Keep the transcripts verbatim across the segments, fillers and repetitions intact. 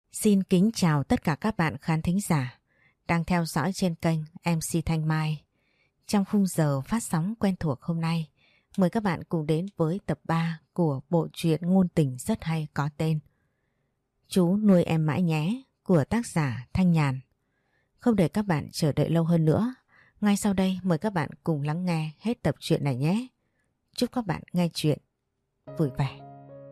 Xin kính chào tất cả các bạn khán thính giả đang theo dõi trên kênh em xê Thanh Mai. Trong khung giờ phát sóng quen thuộc hôm nay, mời các bạn cùng đến với tập ba của bộ truyện ngôn tình rất hay có tên Chú nuôi em mãi nhé của tác giả Thanh Nhàn. Không để các bạn chờ đợi lâu hơn nữa, ngay sau đây mời các bạn cùng lắng nghe hết tập truyện này nhé. Chúc các bạn nghe truyện vui vẻ.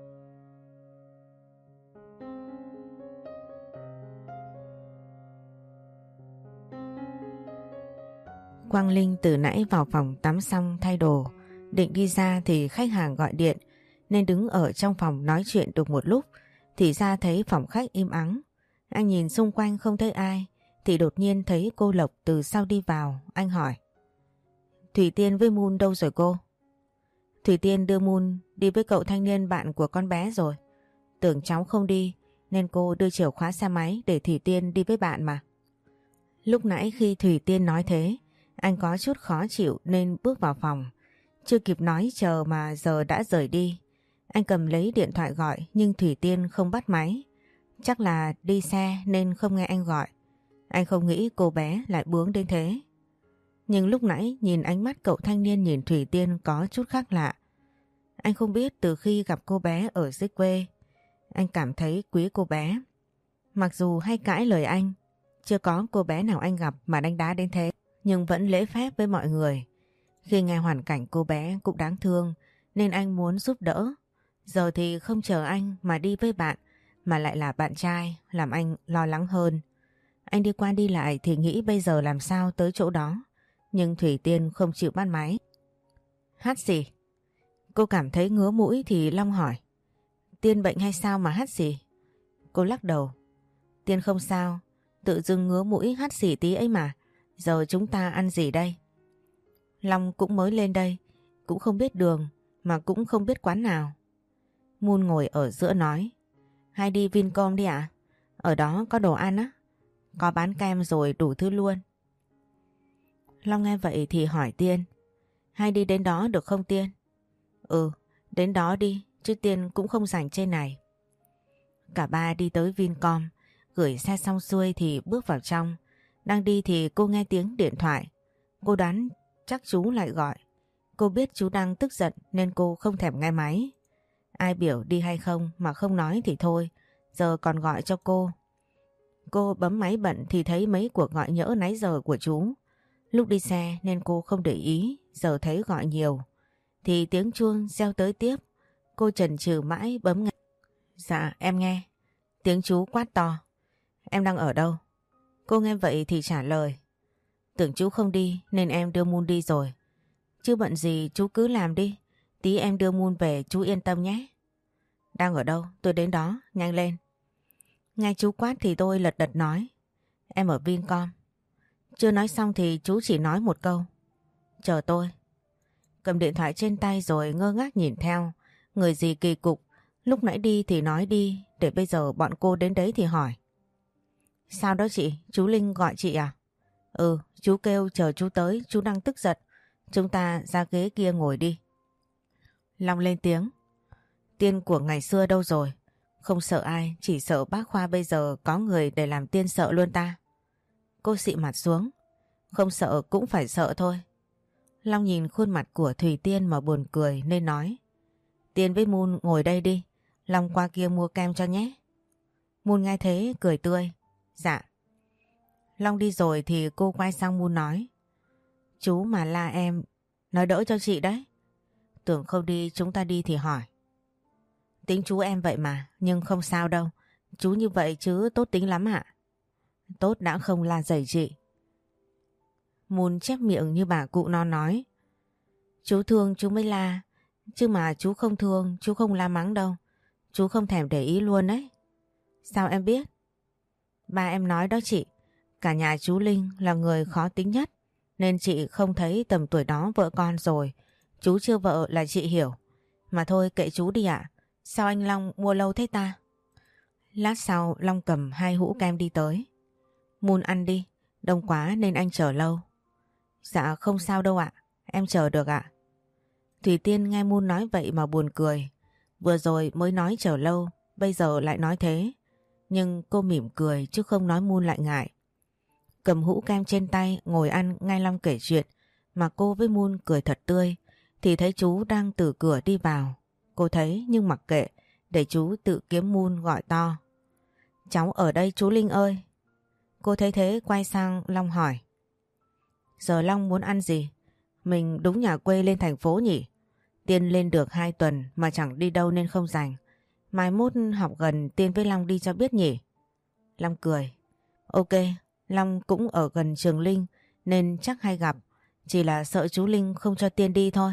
Quang Linh từ nãy vào phòng tắm xong thay đồ, định đi ra thì khách hàng gọi điện nên đứng ở trong phòng nói chuyện được một lúc thì ra thấy phòng khách im ắng. Anh nhìn xung quanh không thấy ai thì đột nhiên thấy cô Lộc từ sau đi vào. Anh hỏi: Thủy Tiên với Moon đâu rồi cô? Thủy Tiên đưa Moon đi với cậu thanh niên bạn của con bé rồi. Tưởng cháu không đi nên cô đưa chìa khóa xe máy để Thủy Tiên đi với bạn mà. Lúc nãy khi Thủy Tiên nói thế, anh có chút khó chịu nên bước vào phòng. Chưa kịp nói chờ mà giờ đã rời đi. Anh cầm lấy điện thoại gọi nhưng Thủy Tiên không bắt máy. Chắc là đi xe nên không nghe anh gọi. Anh không nghĩ cô bé lại bướng đến thế. Nhưng lúc nãy nhìn ánh mắt cậu thanh niên nhìn Thủy Tiên có chút khác lạ. Anh không biết từ khi gặp cô bé ở dưới quê, anh cảm thấy quý cô bé. Mặc dù hay cãi lời anh, chưa có cô bé nào anh gặp mà đánh đá đến thế, nhưng vẫn lễ phép với mọi người. Khi nghe hoàn cảnh cô bé cũng đáng thương nên anh muốn giúp đỡ. Giờ thì không chờ anh mà đi với bạn, mà lại là bạn trai, làm anh lo lắng hơn. Anh đi qua đi lại thì nghĩ bây giờ làm sao tới chỗ đó, nhưng Thủy Tiên không chịu bắt máy. Hát gì? Cô cảm thấy ngứa mũi thì Long hỏi: Tiên bệnh hay sao mà hát gì? Cô lắc đầu: Tiên không sao, tự dưng ngứa mũi hát xì tí ấy mà. Giờ chúng ta ăn gì đây? Long cũng mới lên đây, cũng không biết đường mà cũng không biết quán nào. Moon ngồi ở giữa nói: Hay đi Vincom đi ạ? Ở đó có đồ ăn á, có bán kem rồi đủ thứ luôn. Long nghe vậy thì hỏi Tiên: Hay đi đến đó được không Tiên? Ừ, đến đó đi, chứ Tiên cũng không rảnh trên này. Cả ba đi tới Vincom, gửi xe xong xuôi thì bước vào trong. Đang đi thì cô nghe tiếng điện thoại. Cô đoán chắc chú lại gọi. Cô biết chú đang tức giận nên cô không thèm nghe máy. Ai biểu đi hay không mà không nói thì thôi, giờ còn gọi cho cô. Cô bấm máy bận thì thấy mấy cuộc gọi nhỡ nãy giờ của chú. Lúc đi xe nên cô không để ý, giờ thấy gọi nhiều thì tiếng chuông reo tới tiếp. Cô chần chừ mãi bấm nghe. Dạ em nghe. Tiếng chú quát to: Em đang ở đâu? Cô nghe vậy thì trả lời: Tưởng chú không đi nên em đưa Moon đi rồi. Chứ bận gì chú cứ làm đi, tí em đưa Moon về chú yên tâm nhé. Đang ở đâu? Tôi đến đó, nhanh lên. Nghe chú quát thì tôi lật đật nói: Em ở Vincom. Chưa nói xong thì chú chỉ nói một câu: Chờ tôi. Cầm điện thoại trên tay rồi ngơ ngác nhìn theo. Người gì kỳ cục, lúc nãy đi thì nói đi, để bây giờ bọn cô đến đấy thì hỏi: Sao đó chị? Chú Linh gọi chị à? Ừ, chú kêu chờ chú tới, chú đang tức giận. Chúng ta ra ghế kia ngồi đi. Long lên tiếng: Tiên của ngày xưa đâu rồi? Không sợ ai, chỉ sợ bác Khoa bây giờ có người để làm Tiên sợ luôn ta. Cô xị mặt xuống: Không sợ cũng phải sợ thôi. Long nhìn khuôn mặt của Thủy Tiên mà buồn cười nên nói: Tiên với Moon ngồi đây đi, Long qua kia mua kem cho nhé. Moon nghe thế cười tươi: Dạ. Long đi rồi thì cô quay sang Moon nói: Chú mà la em, nói đỡ cho chị đấy. Tưởng không đi chúng ta đi thì hỏi. Tính chú em vậy mà, nhưng không sao đâu. Chú như vậy chứ tốt tính lắm ạ. Tốt đã không la dày chị. Moon chép miệng như bà cụ non nói: Chú thương chú mới la, chứ mà chú không thương chú không la mắng đâu. Chú không thèm để ý luôn đấy. Sao em biết? Ba em nói đó chị. Cả nhà chú Linh là người khó tính nhất, nên chị không thấy tầm tuổi đó vợ con rồi chú chưa vợ là chị hiểu. Mà thôi kệ chú đi ạ. Sao anh Long mua lâu thế ta? Lát sau Long cầm hai hũ kem đi tới. Moon ăn đi, đông quá nên anh chờ lâu. Dạ không sao đâu ạ, em chờ được ạ. Thủy Tiên nghe Moon nói vậy mà buồn cười. Vừa rồi mới nói chờ lâu, bây giờ lại nói thế. Nhưng cô mỉm cười chứ không nói Moon lại ngại. Cầm hũ kem trên tay ngồi ăn nghe Long kể chuyện mà cô với Moon cười thật tươi thì thấy chú đang từ cửa đi vào. Cô thấy nhưng mặc kệ để chú tự kiếm Moon gọi to. Cháu ở đây chú Linh ơi. Cô thấy thế quay sang Long hỏi. Giờ Long muốn ăn gì? Mình đúng nhà quê lên thành phố nhỉ? Tiên lên được hai tuần mà chẳng đi đâu nên không rảnh. Mai mốt học gần Tiên với Long đi cho biết nhỉ? Long cười. Ok, Long cũng ở gần trường Linh nên chắc hay gặp. Chỉ là sợ chú Linh không cho Tiên đi thôi.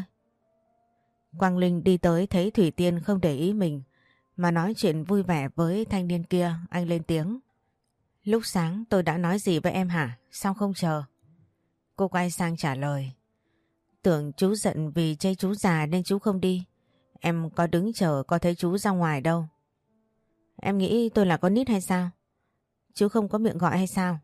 Quang Linh đi tới thấy Thủy Tiên không để ý mình mà nói chuyện vui vẻ với thanh niên kia, anh lên tiếng. Lúc sáng tôi đã nói gì với em hả? Sao không chờ? Cô quay sang trả lời. Tưởng chú giận vì chê chú già nên chú không đi. Em có đứng chờ có thấy chú ra ngoài đâu. Em nghĩ tôi là con nít hay sao? Chú không có miệng gọi hay sao?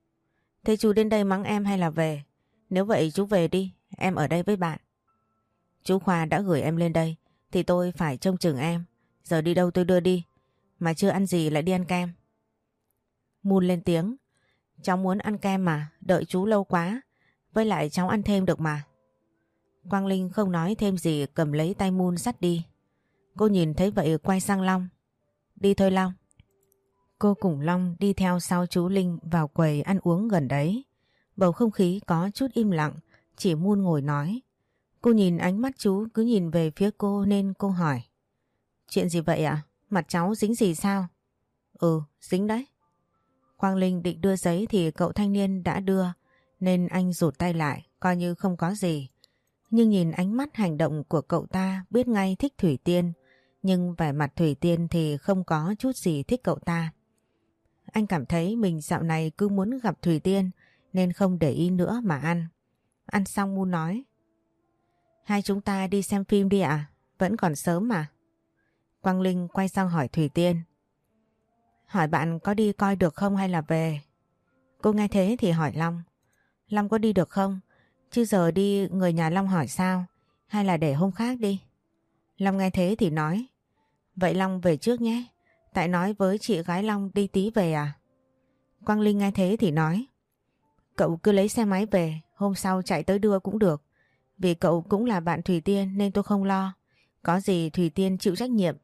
Thế chú đến đây mắng em hay là về? Nếu vậy chú về đi, em ở đây với bạn. Chú Khoa đã gửi em lên đây thì tôi phải trông chừng em. Giờ đi đâu tôi đưa đi. Mà chưa ăn gì lại đi ăn kem. Moon lên tiếng. Cháu muốn ăn kem mà, đợi chú lâu quá. Với lại cháu ăn thêm được mà. Quang Linh không nói thêm gì, cầm lấy tay Moon dắt đi. Cô nhìn thấy vậy quay sang Long. Đi thôi Long. Cô cùng Long đi theo sau chú Linh vào quầy ăn uống gần đấy. Bầu không khí có chút im lặng, chỉ Moon ngồi nói. Cô nhìn ánh mắt chú cứ nhìn về phía cô nên cô hỏi. Chuyện gì vậy ạ? Mặt cháu dính gì sao? Ừ, dính đấy. Quang Linh định đưa giấy thì cậu thanh niên đã đưa nên anh rụt tay lại, coi như không có gì. Nhưng nhìn ánh mắt hành động của cậu ta biết ngay thích Thủy Tiên, nhưng vẻ mặt Thủy Tiên thì không có chút gì thích cậu ta. Anh cảm thấy mình dạo này cứ muốn gặp Thủy Tiên nên không để ý nữa mà ăn. Ăn xong Moon nói. Hai chúng ta đi xem phim đi ạ, vẫn còn sớm mà. Quang Linh quay sang hỏi Thủy Tiên. Hỏi bạn có đi coi được không hay là về? Cô nghe thế thì hỏi Long. Long có đi được không? Chứ giờ đi người nhà Long hỏi sao? Hay là để hôm khác đi? Long nghe thế thì nói. Vậy Long về trước nhé. Tại nói với chị gái Long đi tí về à? Quang Linh nghe thế thì nói. Cậu cứ lấy xe máy về, hôm sau chạy tới đưa cũng được. Vì cậu cũng là bạn Thủy Tiên nên tôi không lo. Có gì Thủy Tiên chịu trách nhiệm.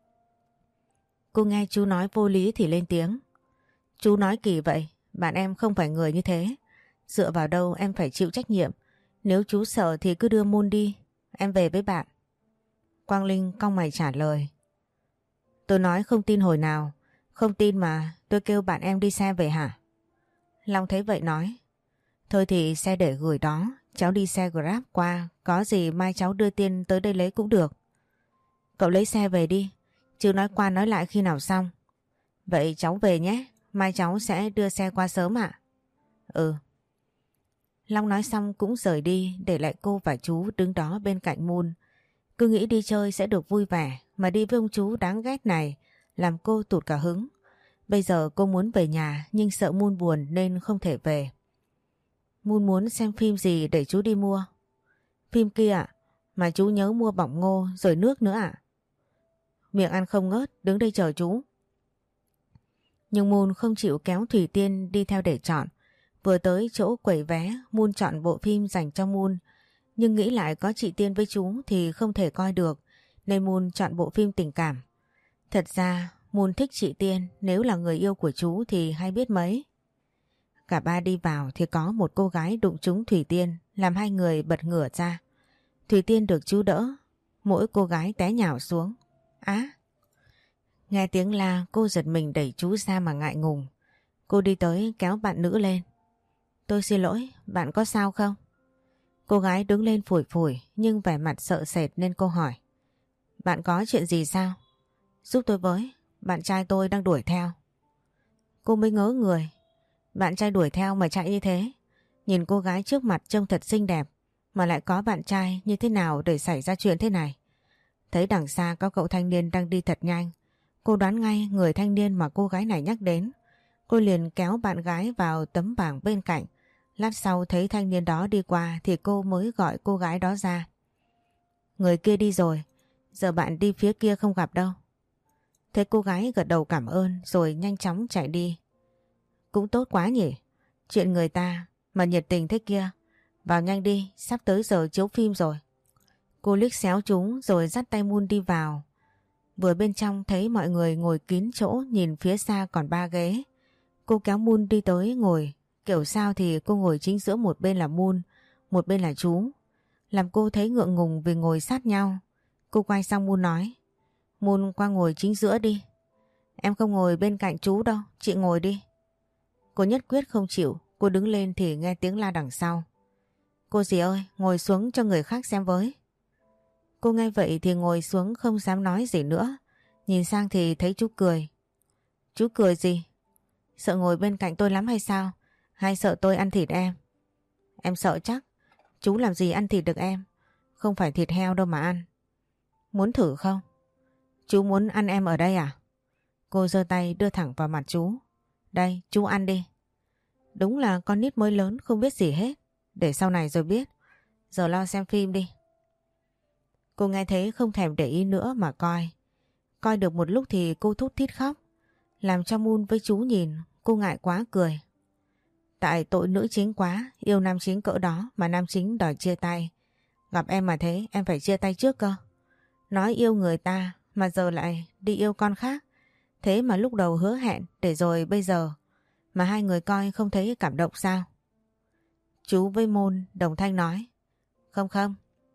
Cô nghe chú nói vô lý thì lên tiếng. Chú nói kỳ vậy, bạn em không phải người như thế. Dựa vào đâu em phải chịu trách nhiệm. Nếu chú sợ thì cứ đưa Moon đi, em về với bạn. Quang Linh cong mày trả lời. Tôi nói không tin hồi nào. Không tin mà tôi kêu bạn em đi xe về hả? Long thấy vậy nói. Thôi thì xe để gửi đó, cháu đi xe Grab qua, có gì mai cháu đưa Tiên tới đây lấy cũng được. Cậu lấy xe về đi, chứ nói qua nói lại khi nào xong. Vậy cháu về nhé, mai cháu sẽ đưa xe qua sớm ạ. Ừ. Long nói xong cũng rời đi để lại cô và chú đứng đó bên cạnh Moon. Cứ nghĩ đi chơi sẽ được vui vẻ mà đi với ông chú đáng ghét này làm cô tụt cả hứng. Bây giờ cô muốn về nhà nhưng sợ Moon buồn nên không thể về. Moon muốn xem phim gì để chú đi mua? Phim kia ạ, mà chú nhớ mua bỏng ngô rồi nước nữa ạ. Miệng ăn không ngớt, đứng đây chờ chú. Nhưng Moon không chịu kéo Thủy Tiên đi theo để chọn. Vừa tới chỗ quầy vé, Moon chọn bộ phim dành cho Moon. Nhưng nghĩ lại có chị Tiên với chú thì không thể coi được, nên Moon chọn bộ phim tình cảm. Thật ra Moon thích chị Tiên, nếu là người yêu của chú thì hay biết mấy. Cả ba đi vào thì có một cô gái đụng trúng Thủy Tiên, làm hai người bật ngửa ra. Thủy Tiên được chú đỡ, mỗi cô gái té nhào xuống. Á! Nghe tiếng la, cô giật mình đẩy chú ra mà ngại ngùng. Cô đi tới kéo bạn nữ lên. Tôi xin lỗi, bạn có sao không? Cô gái đứng lên phủi phủi nhưng vẻ mặt sợ sệt nên cô hỏi. Bạn có chuyện gì sao? Giúp tôi với, bạn trai tôi đang đuổi theo. Cô mới ngớ người. Bạn trai đuổi theo mà chạy như thế. Nhìn cô gái trước mặt trông thật xinh đẹp mà lại có bạn trai, như thế nào để xảy ra chuyện thế này? Thấy đằng xa có cậu thanh niên đang đi thật nhanh. Cô đoán ngay người thanh niên mà cô gái này nhắc đến. Cô liền kéo bạn gái vào tấm bảng bên cạnh. Lát sau thấy thanh niên đó đi qua thì cô mới gọi cô gái đó ra. Người kia đi rồi, giờ bạn đi phía kia không gặp đâu. Thế cô gái gật đầu cảm ơn rồi nhanh chóng chạy đi. Cũng tốt quá nhỉ. Chuyện người ta mà nhiệt tình thế kia. Vào nhanh đi, sắp tới giờ chiếu phim rồi. Cô liếc xéo chúng rồi dắt tay Moon đi vào. Vừa bên trong thấy mọi người ngồi kín chỗ, nhìn phía xa còn ba ghế. Cô kéo Moon đi tới ngồi. Kiểu sao thì cô ngồi chính giữa, một bên là Moon, một bên là chú. Làm cô thấy ngượng ngùng vì ngồi sát nhau. Cô quay sang Moon nói. Moon qua ngồi chính giữa đi. Em không ngồi bên cạnh chú đâu, chị ngồi đi. Cô nhất quyết không chịu. Cô đứng lên thì nghe tiếng la đằng sau. Cô dì ơi, ngồi xuống cho người khác xem với. Cô nghe vậy thì ngồi xuống không dám nói gì nữa. Nhìn sang thì thấy chú cười. Chú cười gì? Sợ ngồi bên cạnh tôi lắm hay sao? Hay sợ tôi ăn thịt em? Em sợ chắc. Chú làm gì ăn thịt được em? Không phải thịt heo đâu mà ăn. Muốn thử không? Chú muốn ăn em ở đây à? Cô giơ tay đưa thẳng vào mặt chú. Đây, chú ăn đi. Đúng là con nít mới lớn không biết gì hết. Để sau này rồi biết. Giờ lo xem phim đi. Cô nghe thế không thèm để ý nữa mà coi. Coi được một lúc thì cô thút thít khóc. Làm cho Moon với chú nhìn, cô ngại quá cười. Tại tội nữ chính quá, yêu nam chính cỡ đó mà nam chính đòi chia tay. Gặp em mà thế, em phải chia tay trước cơ. Nói yêu người ta mà giờ lại đi yêu con khác. Thế mà lúc đầu hứa hẹn để rồi bây giờ mà hai người coi không thấy cảm động sao? Chú với Moon đồng thanh nói. Không không.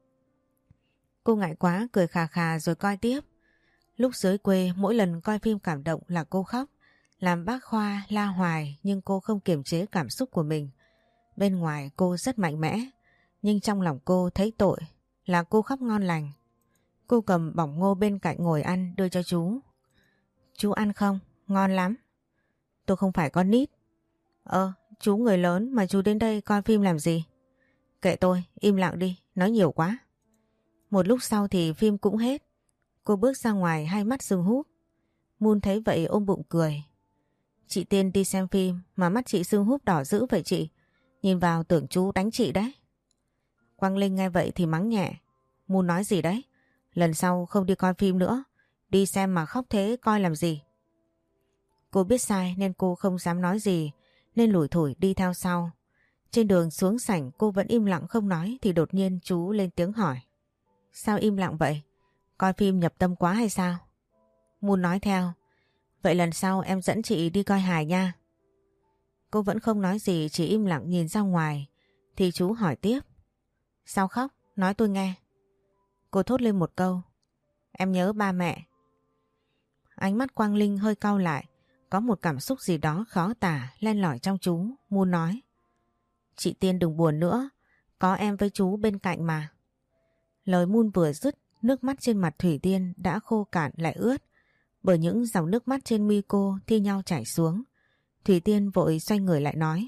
Cô ngại quá cười khà khà rồi coi tiếp. Lúc dưới quê mỗi lần coi phim cảm động là cô khóc. Làm bác Khoa la hoài nhưng cô không kiềm chế cảm xúc của mình. Bên ngoài cô rất mạnh mẽ. Nhưng trong lòng cô thấy tội là cô khóc ngon lành. Cô cầm bỏng ngô bên cạnh ngồi ăn đưa cho chú. Chú ăn không? Ngon lắm. Tôi không phải con nít. Ờ, chú người lớn mà chú đến đây coi phim làm gì? Kệ tôi, im lặng đi, nói nhiều quá. Một lúc sau thì phim cũng hết. Cô bước ra ngoài hai mắt sưng húp. Moon thấy vậy ôm bụng cười. Chị Tiên đi xem phim mà mắt chị sưng húp đỏ dữ vậy chị. Nhìn vào tưởng chú đánh chị đấy. Quang Linh nghe vậy thì mắng nhẹ. Moon nói gì đấy? Lần sau không đi coi phim nữa. Đi xem mà khóc thế coi làm gì? Cô biết sai nên cô không dám nói gì, nên lủi thủi đi theo sau. Trên đường xuống sảnh cô vẫn im lặng không nói thì đột nhiên chú lên tiếng hỏi. Sao im lặng vậy? Coi phim nhập tâm quá hay sao? Moon nói theo. Vậy lần sau em dẫn chị đi coi hài nha. Cô vẫn không nói gì, chỉ im lặng nhìn ra ngoài. Thì chú hỏi tiếp. Sao khóc? Nói tôi nghe. Cô thốt lên một câu. Em nhớ ba mẹ. Ánh mắt Quang Linh hơi cau lại. Có một cảm xúc gì đó khó tả len lỏi trong chú. Moon nói. Chị Tiên đừng buồn nữa. Có em với chú bên cạnh mà. Lời Moon vừa dứt, nước mắt trên mặt Thủy Tiên đã khô cạn lại ướt. Bởi những dòng nước mắt trên mi cô thi nhau chảy xuống. Thủy Tiên vội xoay người lại nói.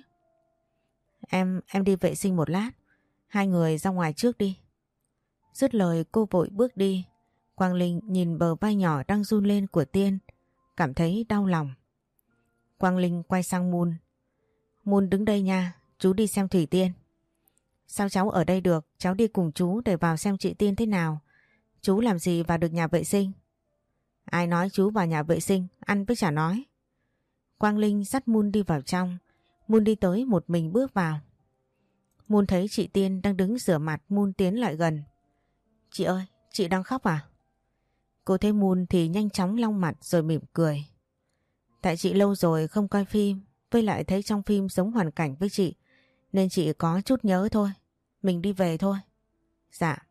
Em, em đi vệ sinh một lát. Hai người ra ngoài trước đi. Dứt lời cô vội bước đi. Quang Linh nhìn bờ vai nhỏ đang run lên của Tiên. Cảm thấy đau lòng. Quang Linh quay sang Moon. Moon đứng đây nha, chú đi xem Thủy Tiên. Sao cháu ở đây được, cháu đi cùng chú để vào xem chị Tiên thế nào. Chú làm gì vào được nhà vệ sinh? Ai nói chú vào nhà vệ sinh, ăn với chả nói. Quang Linh dắt Moon đi vào trong. Moon đi tới một mình bước vào. Moon thấy chị Tiên đang đứng rửa mặt, Moon tiến lại gần. Chị ơi, chị đang khóc à? Cô thấy Moon thì nhanh chóng lau mặt rồi mỉm cười. Tại chị lâu rồi không coi phim, với lại thấy trong phim giống hoàn cảnh với chị, nên chị có chút nhớ thôi. Mình đi về thôi. Dạ.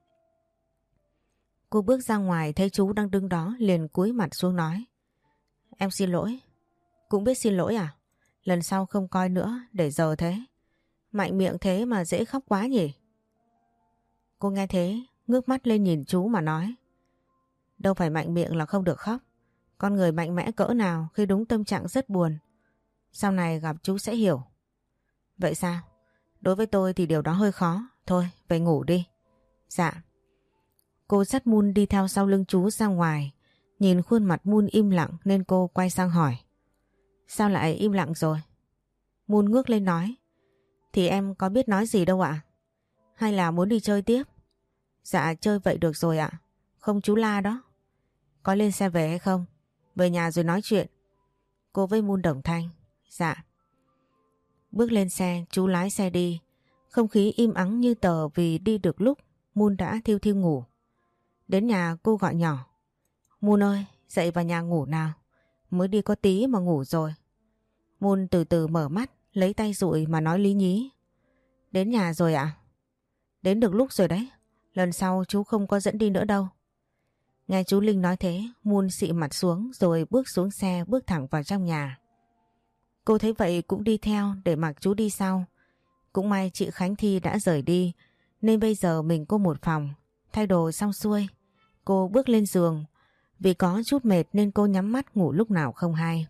Cô bước ra ngoài thấy chú đang đứng đó liền cúi mặt xuống nói. Em xin lỗi. Cũng biết xin lỗi à? Lần sau không coi nữa, để giờ thế. Mạnh miệng thế mà dễ khóc quá nhỉ? Cô nghe thế, ngước mắt lên nhìn chú mà nói. Đâu phải mạnh miệng là không được khóc. Con người mạnh mẽ cỡ nào khi đúng tâm trạng rất buồn. Sau này gặp chú sẽ hiểu. Vậy sao? Đối với tôi thì điều đó hơi khó. Thôi, về ngủ đi. Dạ. Cô dắt Moon đi theo sau lưng chú ra ngoài. Nhìn khuôn mặt Moon im lặng nên cô quay sang hỏi. Sao lại im lặng rồi? Moon ngước lên nói. Thì em có biết nói gì đâu ạ. Hay là muốn đi chơi tiếp? Dạ chơi vậy được rồi ạ. Không chú la đó. Có lên xe về hay không? Về nhà rồi nói chuyện. Cô với Moon đồng thanh. Dạ. Bước lên xe, chú lái xe đi. Không khí im ắng như tờ vì đi được lúc Moon đã thiu thiu ngủ. Đến nhà cô gọi nhỏ. Moon ơi, dậy vào nhà ngủ nào. Mới đi có tí mà ngủ rồi. Moon từ từ mở mắt, lấy tay dụi mà nói lý nhí. Đến nhà rồi ạ? À? Đến được lúc rồi đấy. Lần sau chú không có dẫn đi nữa đâu. Nghe chú Linh nói thế, Moon xị mặt xuống rồi bước xuống xe, bước thẳng vào trong nhà. Cô thấy vậy cũng đi theo để mặc chú đi sau. Cũng may chị Khánh Thi đã rời đi nên bây giờ mình có một phòng. Thay đồ xong xuôi, cô bước lên giường. Vì có chút mệt nên cô nhắm mắt ngủ lúc nào không hay.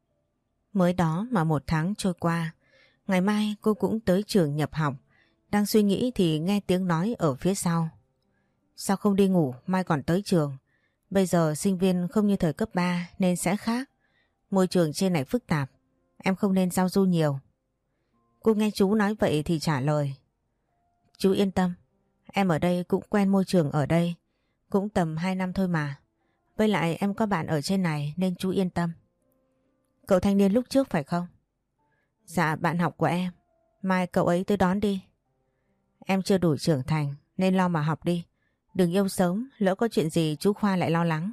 Mới đó mà một tháng trôi qua. Ngày mai cô cũng tới trường nhập học. Đang suy nghĩ thì nghe tiếng nói ở phía sau. Sao không đi ngủ, mai còn tới trường. Bây giờ sinh viên không như thời cấp ba nên sẽ khác. Môi trường trên này phức tạp. Em không nên giao du nhiều. Cô nghe chú nói vậy thì trả lời. Chú yên tâm. Em ở đây cũng quen môi trường ở đây. Cũng tầm hai năm thôi mà. Với lại em có bạn ở trên này nên chú yên tâm. Cậu thanh niên lúc trước phải không? Dạ, bạn học của em. Mai cậu ấy tới đón đi. Em chưa đủ trưởng thành nên lo mà học đi. Đừng yêu sớm, lỡ có chuyện gì chú Khoa lại lo lắng.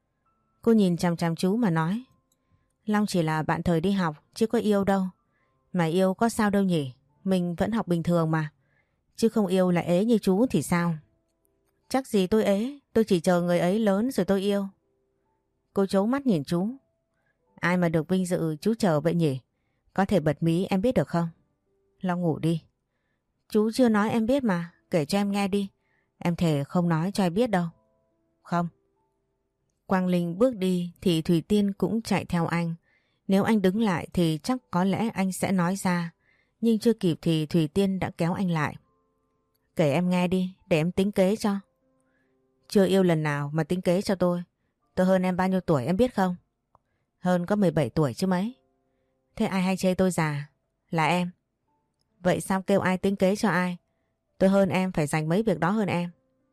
Cô nhìn chằm chằm chú mà nói. Long chỉ là bạn thời đi học chứ có yêu đâu. Mà yêu có sao đâu nhỉ. Mình vẫn học bình thường mà. Chứ không yêu là ế như chú thì sao? Chắc gì tôi ế. Tôi chỉ chờ người ấy lớn rồi tôi yêu. Cô trố mắt nhìn chú. Ai mà được vinh dự chú chờ vậy nhỉ? Có thể bật mí em biết được không? Long ngủ đi. Chú chưa nói em biết mà. Kể cho em nghe đi. Em thề không nói cho ai biết đâu. Không. Quang Linh bước đi thì Thủy Tiên cũng chạy theo anh. Nếu anh đứng lại thì chắc có lẽ anh sẽ nói ra. Nhưng chưa kịp thì Thủy Tiên đã kéo anh lại. Kể em nghe đi, để em tính kế cho. Chưa yêu lần nào mà tính kế cho tôi. Tôi hơn em bao nhiêu tuổi em biết không? Hơn có mười bảy tuổi chứ mấy. Thế ai hay chê tôi già? Là em. Vậy sao kêu ai tính kế cho ai? Tôi hơn em phải dành mấy việc đó hơn em.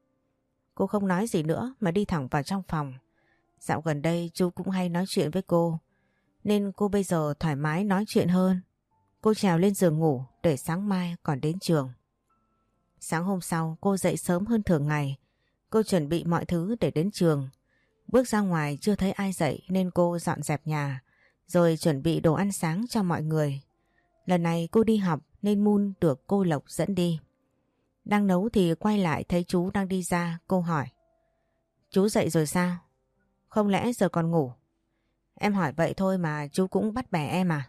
Cô không nói gì nữa mà đi thẳng vào trong phòng. Dạo gần đây chú cũng hay nói chuyện với cô. Nên cô bây giờ thoải mái nói chuyện hơn. Cô trèo lên giường ngủ để sáng mai còn đến trường. Sáng hôm sau cô dậy sớm hơn thường ngày. Cô chuẩn bị mọi thứ để đến trường. Bước ra ngoài chưa thấy ai dậy nên cô dọn dẹp nhà. Rồi chuẩn bị đồ ăn sáng cho mọi người. Lần này cô đi học nên Moon được cô Lộc dẫn đi. Đang nấu thì quay lại thấy chú đang đi ra, cô hỏi. Chú dậy rồi sao? Không lẽ giờ còn ngủ? Em hỏi vậy thôi mà chú cũng bắt bẻ em à?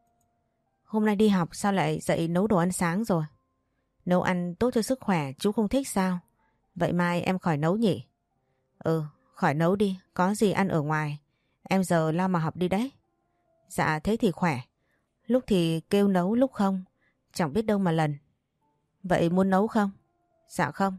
Hôm nay đi học sao lại dậy nấu đồ ăn sáng rồi? Nấu ăn tốt cho sức khỏe chú không thích sao? Vậy mai em khỏi nấu nhỉ? Ừ, khỏi nấu đi, có gì ăn ở ngoài. Em giờ lo mà học đi đấy. Dạ thế thì khỏe. Lúc thì kêu nấu lúc không. Chẳng biết đâu mà lần. Vậy muốn nấu không? Dạ không.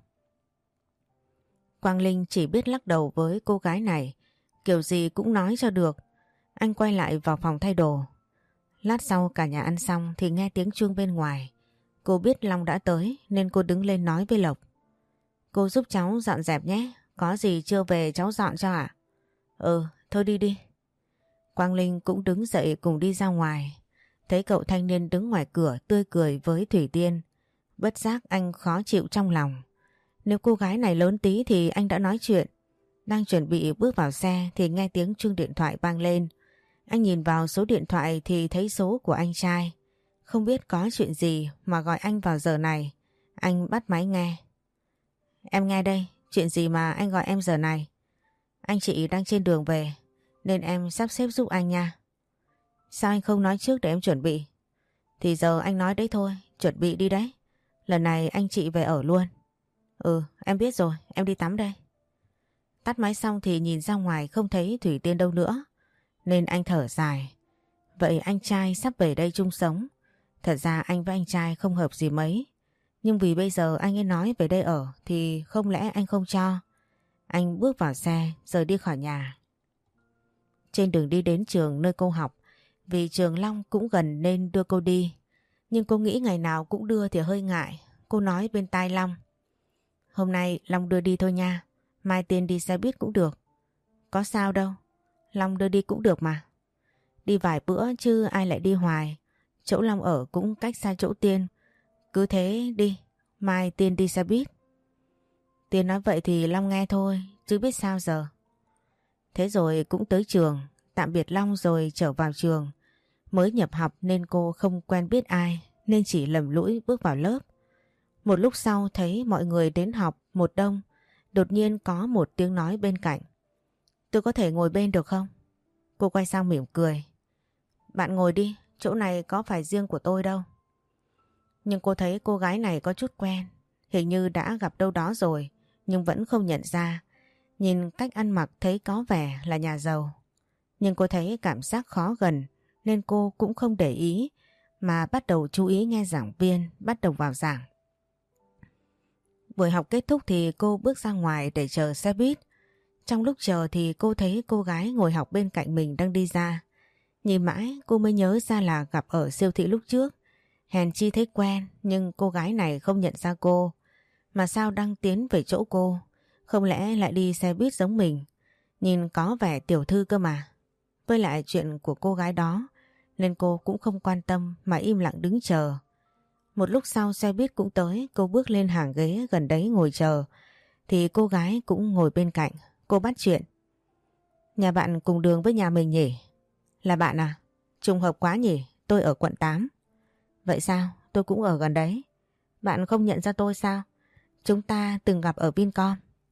Quang Linh chỉ biết lắc đầu với cô gái này. Kiểu gì cũng nói cho được. Anh quay lại vào phòng thay đồ. Lát sau cả nhà ăn xong thì nghe tiếng chuông bên ngoài. Cô biết Long đã tới nên cô đứng lên nói với Lộc. Cô giúp cháu dọn dẹp nhé. Có gì chưa về cháu dọn cho ạ? Ừ, thôi đi đi. Quang Linh cũng đứng dậy cùng đi ra ngoài. Thấy cậu thanh niên đứng ngoài cửa tươi cười với Thủy Tiên. Bất giác anh khó chịu trong lòng. Nếu cô gái này lớn tí thì anh đã nói chuyện. Đang chuẩn bị bước vào xe thì nghe tiếng chuông điện thoại vang lên. Anh nhìn vào số điện thoại thì thấy số của anh trai. Không biết có chuyện gì mà gọi anh vào giờ này. Anh bắt máy nghe. Em nghe đây, chuyện gì mà anh gọi em giờ này? Anh chị đang trên đường về nên em sắp xếp giúp anh nha. Sao anh không nói trước để em chuẩn bị? Thì giờ anh nói đấy thôi, chuẩn bị đi đấy. Lần này anh chị về ở luôn. Ừ, em biết rồi, em đi tắm đây. Tắt máy xong thì nhìn ra ngoài không thấy Thủy Tiên đâu nữa. Nên anh thở dài. Vậy anh trai sắp về đây chung sống. Thật ra anh với anh trai không hợp gì mấy. Nhưng vì bây giờ anh ấy nói về đây ở thì không lẽ anh không cho. Anh bước vào xe rồi đi khỏi nhà. Trên đường đi đến trường nơi cô học, vì trường Long cũng gần nên đưa cô đi. Nhưng cô nghĩ ngày nào cũng đưa thì hơi ngại. Cô nói bên tai Long. Hôm nay Long đưa đi thôi nha. Mai Tiên đi xe buýt cũng được. Có sao đâu. Long đưa đi cũng được mà. Đi vài bữa chứ ai lại đi hoài. Chỗ Long ở cũng cách xa chỗ Tiên. Cứ thế đi, mai Tiên đi xe buýt. Tiên nói vậy thì Long nghe thôi, chứ biết sao giờ. Thế rồi cũng tới trường, tạm biệt Long rồi trở vào trường. Mới nhập học nên cô không quen biết ai, nên chỉ lầm lũi bước vào lớp. Một lúc sau thấy mọi người đến học một đông, đột nhiên có một tiếng nói bên cạnh. Tôi có thể ngồi bên được không? Cô quay sang mỉm cười. Bạn ngồi đi, chỗ này có phải riêng của tôi đâu. Nhưng cô thấy cô gái này có chút quen, hình như đã gặp đâu đó rồi, nhưng vẫn không nhận ra. Nhìn cách ăn mặc thấy có vẻ là nhà giàu. Nhưng cô thấy cảm giác khó gần nên cô cũng không để ý mà bắt đầu chú ý nghe giảng viên bắt đầu vào giảng. Buổi học kết thúc thì cô bước ra ngoài để chờ xe buýt. Trong lúc chờ thì cô thấy cô gái ngồi học bên cạnh mình đang đi ra. Nhìn mãi cô mới nhớ ra là gặp ở siêu thị lúc trước. Hèn chi thấy quen nhưng cô gái này không nhận ra cô. Mà sao đang tiến về chỗ cô? Không lẽ lại đi xe buýt giống mình? Nhìn có vẻ tiểu thư cơ mà. Với lại chuyện của cô gái đó nên cô cũng không quan tâm mà im lặng đứng chờ. Một lúc sau xe buýt cũng tới, cô bước lên hàng ghế gần đấy ngồi chờ. Thì cô gái cũng ngồi bên cạnh, cô bắt chuyện. Nhà bạn cùng đường với nhà mình nhỉ? Là bạn à? Trùng hợp quá nhỉ, tôi ở quận tám. Vậy sao? Tôi cũng ở gần đấy. Bạn không nhận ra tôi sao? Chúng ta từng gặp ở Vincom.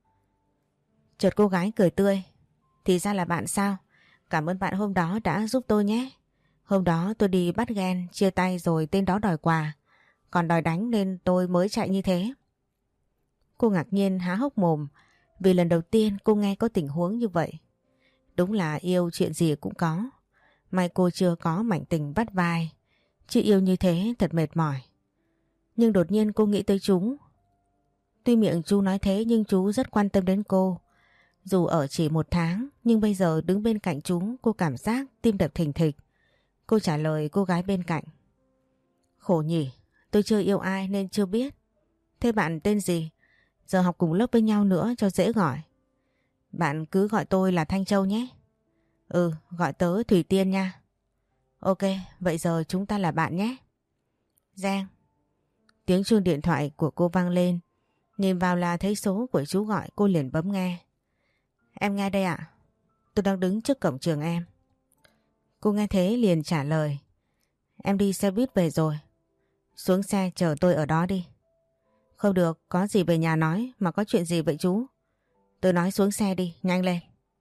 Chợt cô gái cười tươi. Thì ra là bạn sao? Cảm ơn bạn hôm đó đã giúp tôi nhé. Hôm đó tôi đi bắt ghen, chia tay rồi tên đó đòi quà. Còn đòi đánh nên tôi mới chạy như thế. Cô ngạc nhiên há hốc mồm vì lần đầu tiên cô nghe có tình huống như vậy. Đúng là yêu chuyện gì cũng có. May cô chưa có mảnh tình bắt vai. Chứ yêu như thế thật mệt mỏi. Nhưng đột nhiên cô nghĩ tới chú. Tuy miệng chú nói thế nhưng chú rất quan tâm đến cô. Dù ở chỉ một tháng nhưng bây giờ đứng bên cạnh chú cô cảm giác tim đập thình thịch. Cô trả lời cô gái bên cạnh. Khổ nhỉ, tôi chưa yêu ai nên chưa biết. Thế bạn tên gì? Giờ học cùng lớp với nhau nữa cho dễ gọi. Bạn cứ gọi tôi là Thanh Châu nhé. Ừ, gọi tớ Thủy Tiên nha. Ok, vậy giờ chúng ta là bạn nhé. Giang. Tiếng chuông điện thoại của cô vang lên. Nhìn vào là thấy số của chú gọi, cô liền bấm nghe. Em nghe đây ạ. Tôi đang đứng trước cổng trường em. Cô nghe thế liền trả lời. Em đi xe buýt về rồi. Xuống xe chờ tôi ở đó đi. Không được, có gì về nhà nói. Mà có chuyện gì vậy chú? Tôi nói xuống xe đi, nhanh lên.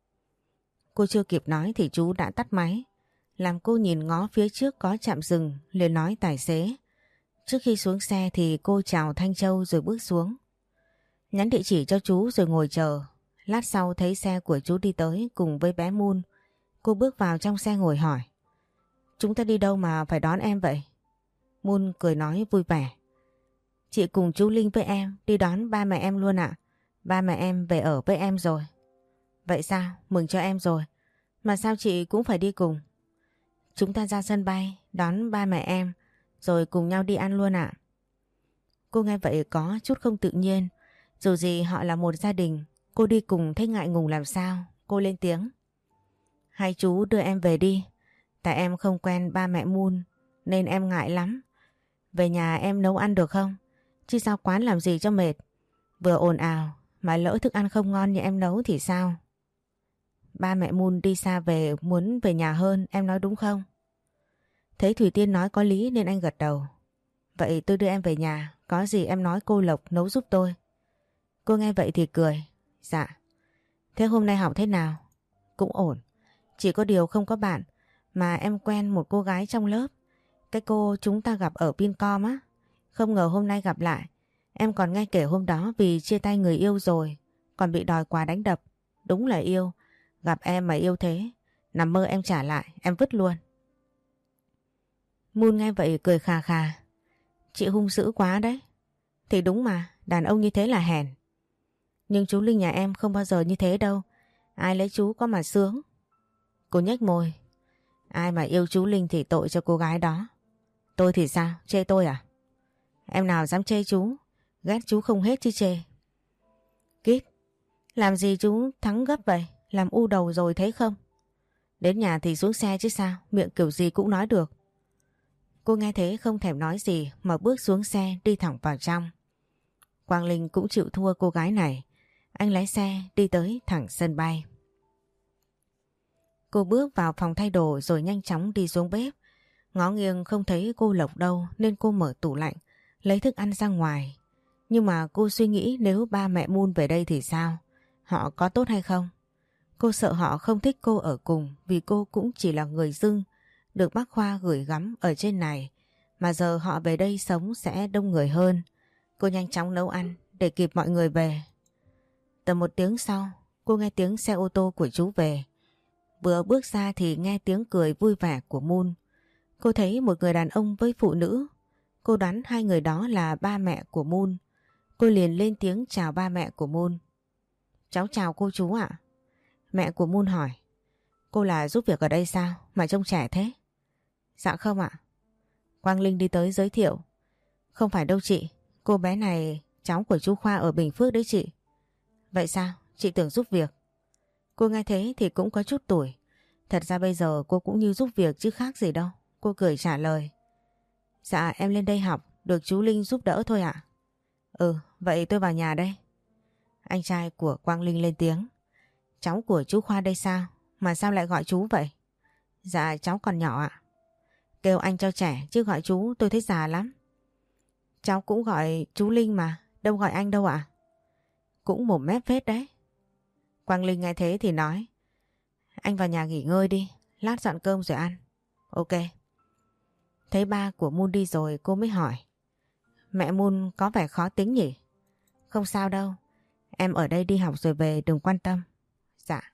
Cô chưa kịp nói thì chú đã tắt máy. Làm cô nhìn ngó phía trước có trạm dừng, liền nói tài xế. Trước khi xuống xe thì cô chào Thanh Châu rồi bước xuống. Nhắn địa chỉ cho chú rồi ngồi chờ. Lát sau thấy xe của chú đi tới cùng với bé Moon. Cô bước vào trong xe ngồi hỏi. Chúng ta đi đâu mà phải đón em vậy? Moon cười nói vui vẻ. Chị cùng chú Linh với em đi đón ba mẹ em luôn ạ. Ba mẹ em về ở với em rồi. Vậy sao? Mừng cho em rồi. Mà sao chị cũng phải đi cùng? Chúng ta ra sân bay đón ba mẹ em rồi cùng nhau đi ăn luôn ạ. Cô nghe vậy có chút không tự nhiên. Dù gì họ là một gia đình. Cô đi cùng thấy ngại ngùng làm sao. Cô lên tiếng. Hai chú đưa em về đi. Tại em không quen ba mẹ Moon nên em ngại lắm. Về nhà em nấu ăn được không? Chứ sao quán làm gì cho mệt. Vừa ồn ào mà lỡ thức ăn không ngon như em nấu thì sao? Ba mẹ Moon đi xa về muốn về nhà hơn, em nói đúng không? Thấy Thủy Tiên nói có lý nên anh gật đầu. Vậy tôi đưa em về nhà, có gì em nói cô Lộc nấu giúp tôi. Cô nghe vậy thì cười. Dạ. Thế hôm nay học thế nào? Cũng ổn. Chỉ có điều không có bạn mà em quen một cô gái trong lớp. Cái cô chúng ta gặp ở Vincom á. Không ngờ hôm nay gặp lại. Em còn nghe kể hôm đó vì chia tay người yêu rồi còn bị đòi quà đánh đập. Đúng là yêu. Gặp em mà yêu thế. Nằm mơ em trả lại, em vứt luôn. Moon nghe vậy cười khà khà. Chị hung dữ quá đấy. Thì đúng mà, đàn ông như thế là hèn. Nhưng chú Linh nhà em không bao giờ như thế đâu. Ai lấy chú có mà sướng. Cô nhếch môi. Ai mà yêu chú Linh thì tội cho cô gái đó. Tôi thì sao? Chê tôi à? Em nào dám chê chú? Ghét chú không hết chứ chê. Kít, làm gì chú thắng gấp vậy? Làm u đầu rồi thấy không? Đến nhà thì xuống xe chứ sao, miệng kiểu gì cũng nói được. Cô nghe thế không thèm nói gì mà bước xuống xe đi thẳng vào trong. Quang Linh cũng chịu thua cô gái này. Anh lái xe đi tới thẳng sân bay. Cô bước vào phòng thay đồ rồi nhanh chóng đi xuống bếp. Ngó nghiêng không thấy cô Lộc đâu nên cô mở tủ lạnh, lấy thức ăn ra ngoài. Nhưng mà cô suy nghĩ nếu ba mẹ Moon về đây thì sao? Họ có tốt hay không? Cô sợ họ không thích cô ở cùng vì cô cũng chỉ là người dưng, được bác Khoa gửi gắm ở trên này. Mà giờ họ về đây sống sẽ đông người hơn. Cô nhanh chóng nấu ăn để kịp mọi người về. Tầm một tiếng sau, cô nghe tiếng xe ô tô của chú về. Vừa bước ra thì nghe tiếng cười vui vẻ của Moon. Cô thấy một người đàn ông với phụ nữ. Cô đoán hai người đó là ba mẹ của Moon. Cô liền lên tiếng chào ba mẹ của Moon. Cháu chào cô chú ạ. Mẹ của Moon hỏi. Cô là giúp việc ở đây sao mà trông trẻ thế? Dạ không ạ. Quang Linh đi tới giới thiệu. Không phải đâu chị, cô bé này cháu của chú Khoa ở Bình Phước đấy chị. Vậy sao? Chị tưởng giúp việc. Cô nghe thế thì cũng có chút tuổi. Thật ra bây giờ cô cũng như giúp việc chứ khác gì đâu. Cô cười trả lời. Dạ em lên đây học, được chú Linh giúp đỡ thôi ạ. Ừ, vậy tôi vào nhà đây. Anh trai của Quang Linh lên tiếng. Cháu của chú Khoa đây sao? Mà sao lại gọi chú vậy? Dạ cháu còn nhỏ ạ. Kêu anh cho trẻ chứ gọi chú tôi thấy già lắm. Cháu cũng gọi chú Linh mà, đâu gọi anh đâu ạ. Cũng mồm mép phết đấy. Quang Linh nghe thế thì nói. Anh vào nhà nghỉ ngơi đi, lát dọn cơm rồi ăn. Ok. Thấy ba của Moon đi rồi cô mới hỏi. Mẹ Moon có vẻ khó tính nhỉ? Không sao đâu, em ở đây đi học rồi về đừng quan tâm. Dạ.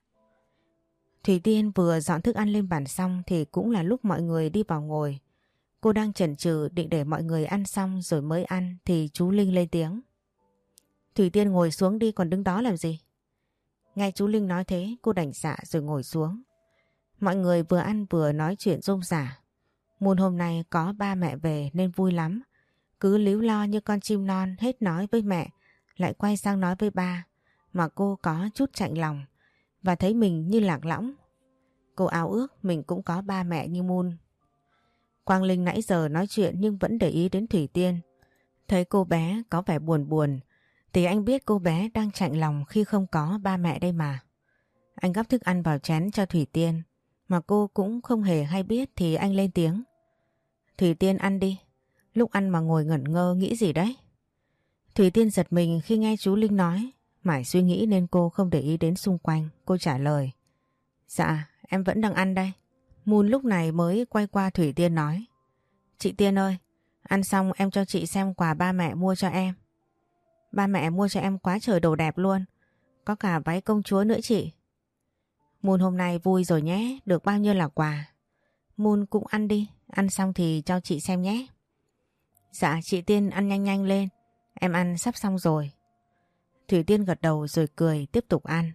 Thủy Tiên vừa dọn thức ăn lên bàn xong thì cũng là lúc mọi người đi vào ngồi. Cô đang chần chừ định để mọi người ăn xong rồi mới ăn thì chú Linh lên tiếng. Thủy Tiên ngồi xuống đi còn đứng đó làm gì? Nghe chú Linh nói thế cô đành dạ rồi ngồi xuống. Mọi người vừa ăn vừa nói chuyện rôm rả. Moon hôm nay có ba mẹ về nên vui lắm. Cứ líu lo như con chim non hết nói với mẹ lại quay sang nói với ba mà cô có chút chạnh lòng và thấy mình như lạc lõng. Cô ao ước mình cũng có ba mẹ như Moon. Quang Linh nãy giờ nói chuyện nhưng vẫn để ý đến Thủy Tiên. Thấy cô bé có vẻ buồn buồn thì anh biết cô bé đang chạnh lòng khi không có ba mẹ đây mà. Anh gắp thức ăn vào chén cho Thủy Tiên mà cô cũng không hề hay biết thì anh lên tiếng. Thủy Tiên ăn đi. Lúc ăn mà ngồi ngẩn ngơ nghĩ gì đấy? Thủy Tiên giật mình khi nghe chú Linh nói. Mải suy nghĩ nên cô không để ý đến xung quanh. Cô trả lời. Dạ em vẫn đang ăn đây. Moon lúc này mới quay qua Thủy Tiên nói. Chị Tiên ơi, ăn xong em cho chị xem quà ba mẹ mua cho em. Ba mẹ mua cho em quá trời đồ đẹp luôn. Có cả váy công chúa nữa chị. Moon hôm nay vui rồi nhé, được bao nhiêu là quà. Moon cũng ăn đi, ăn xong thì cho chị xem nhé. Dạ chị Tiên ăn nhanh nhanh lên, em ăn sắp xong rồi. Thủy Tiên gật đầu rồi cười tiếp tục ăn.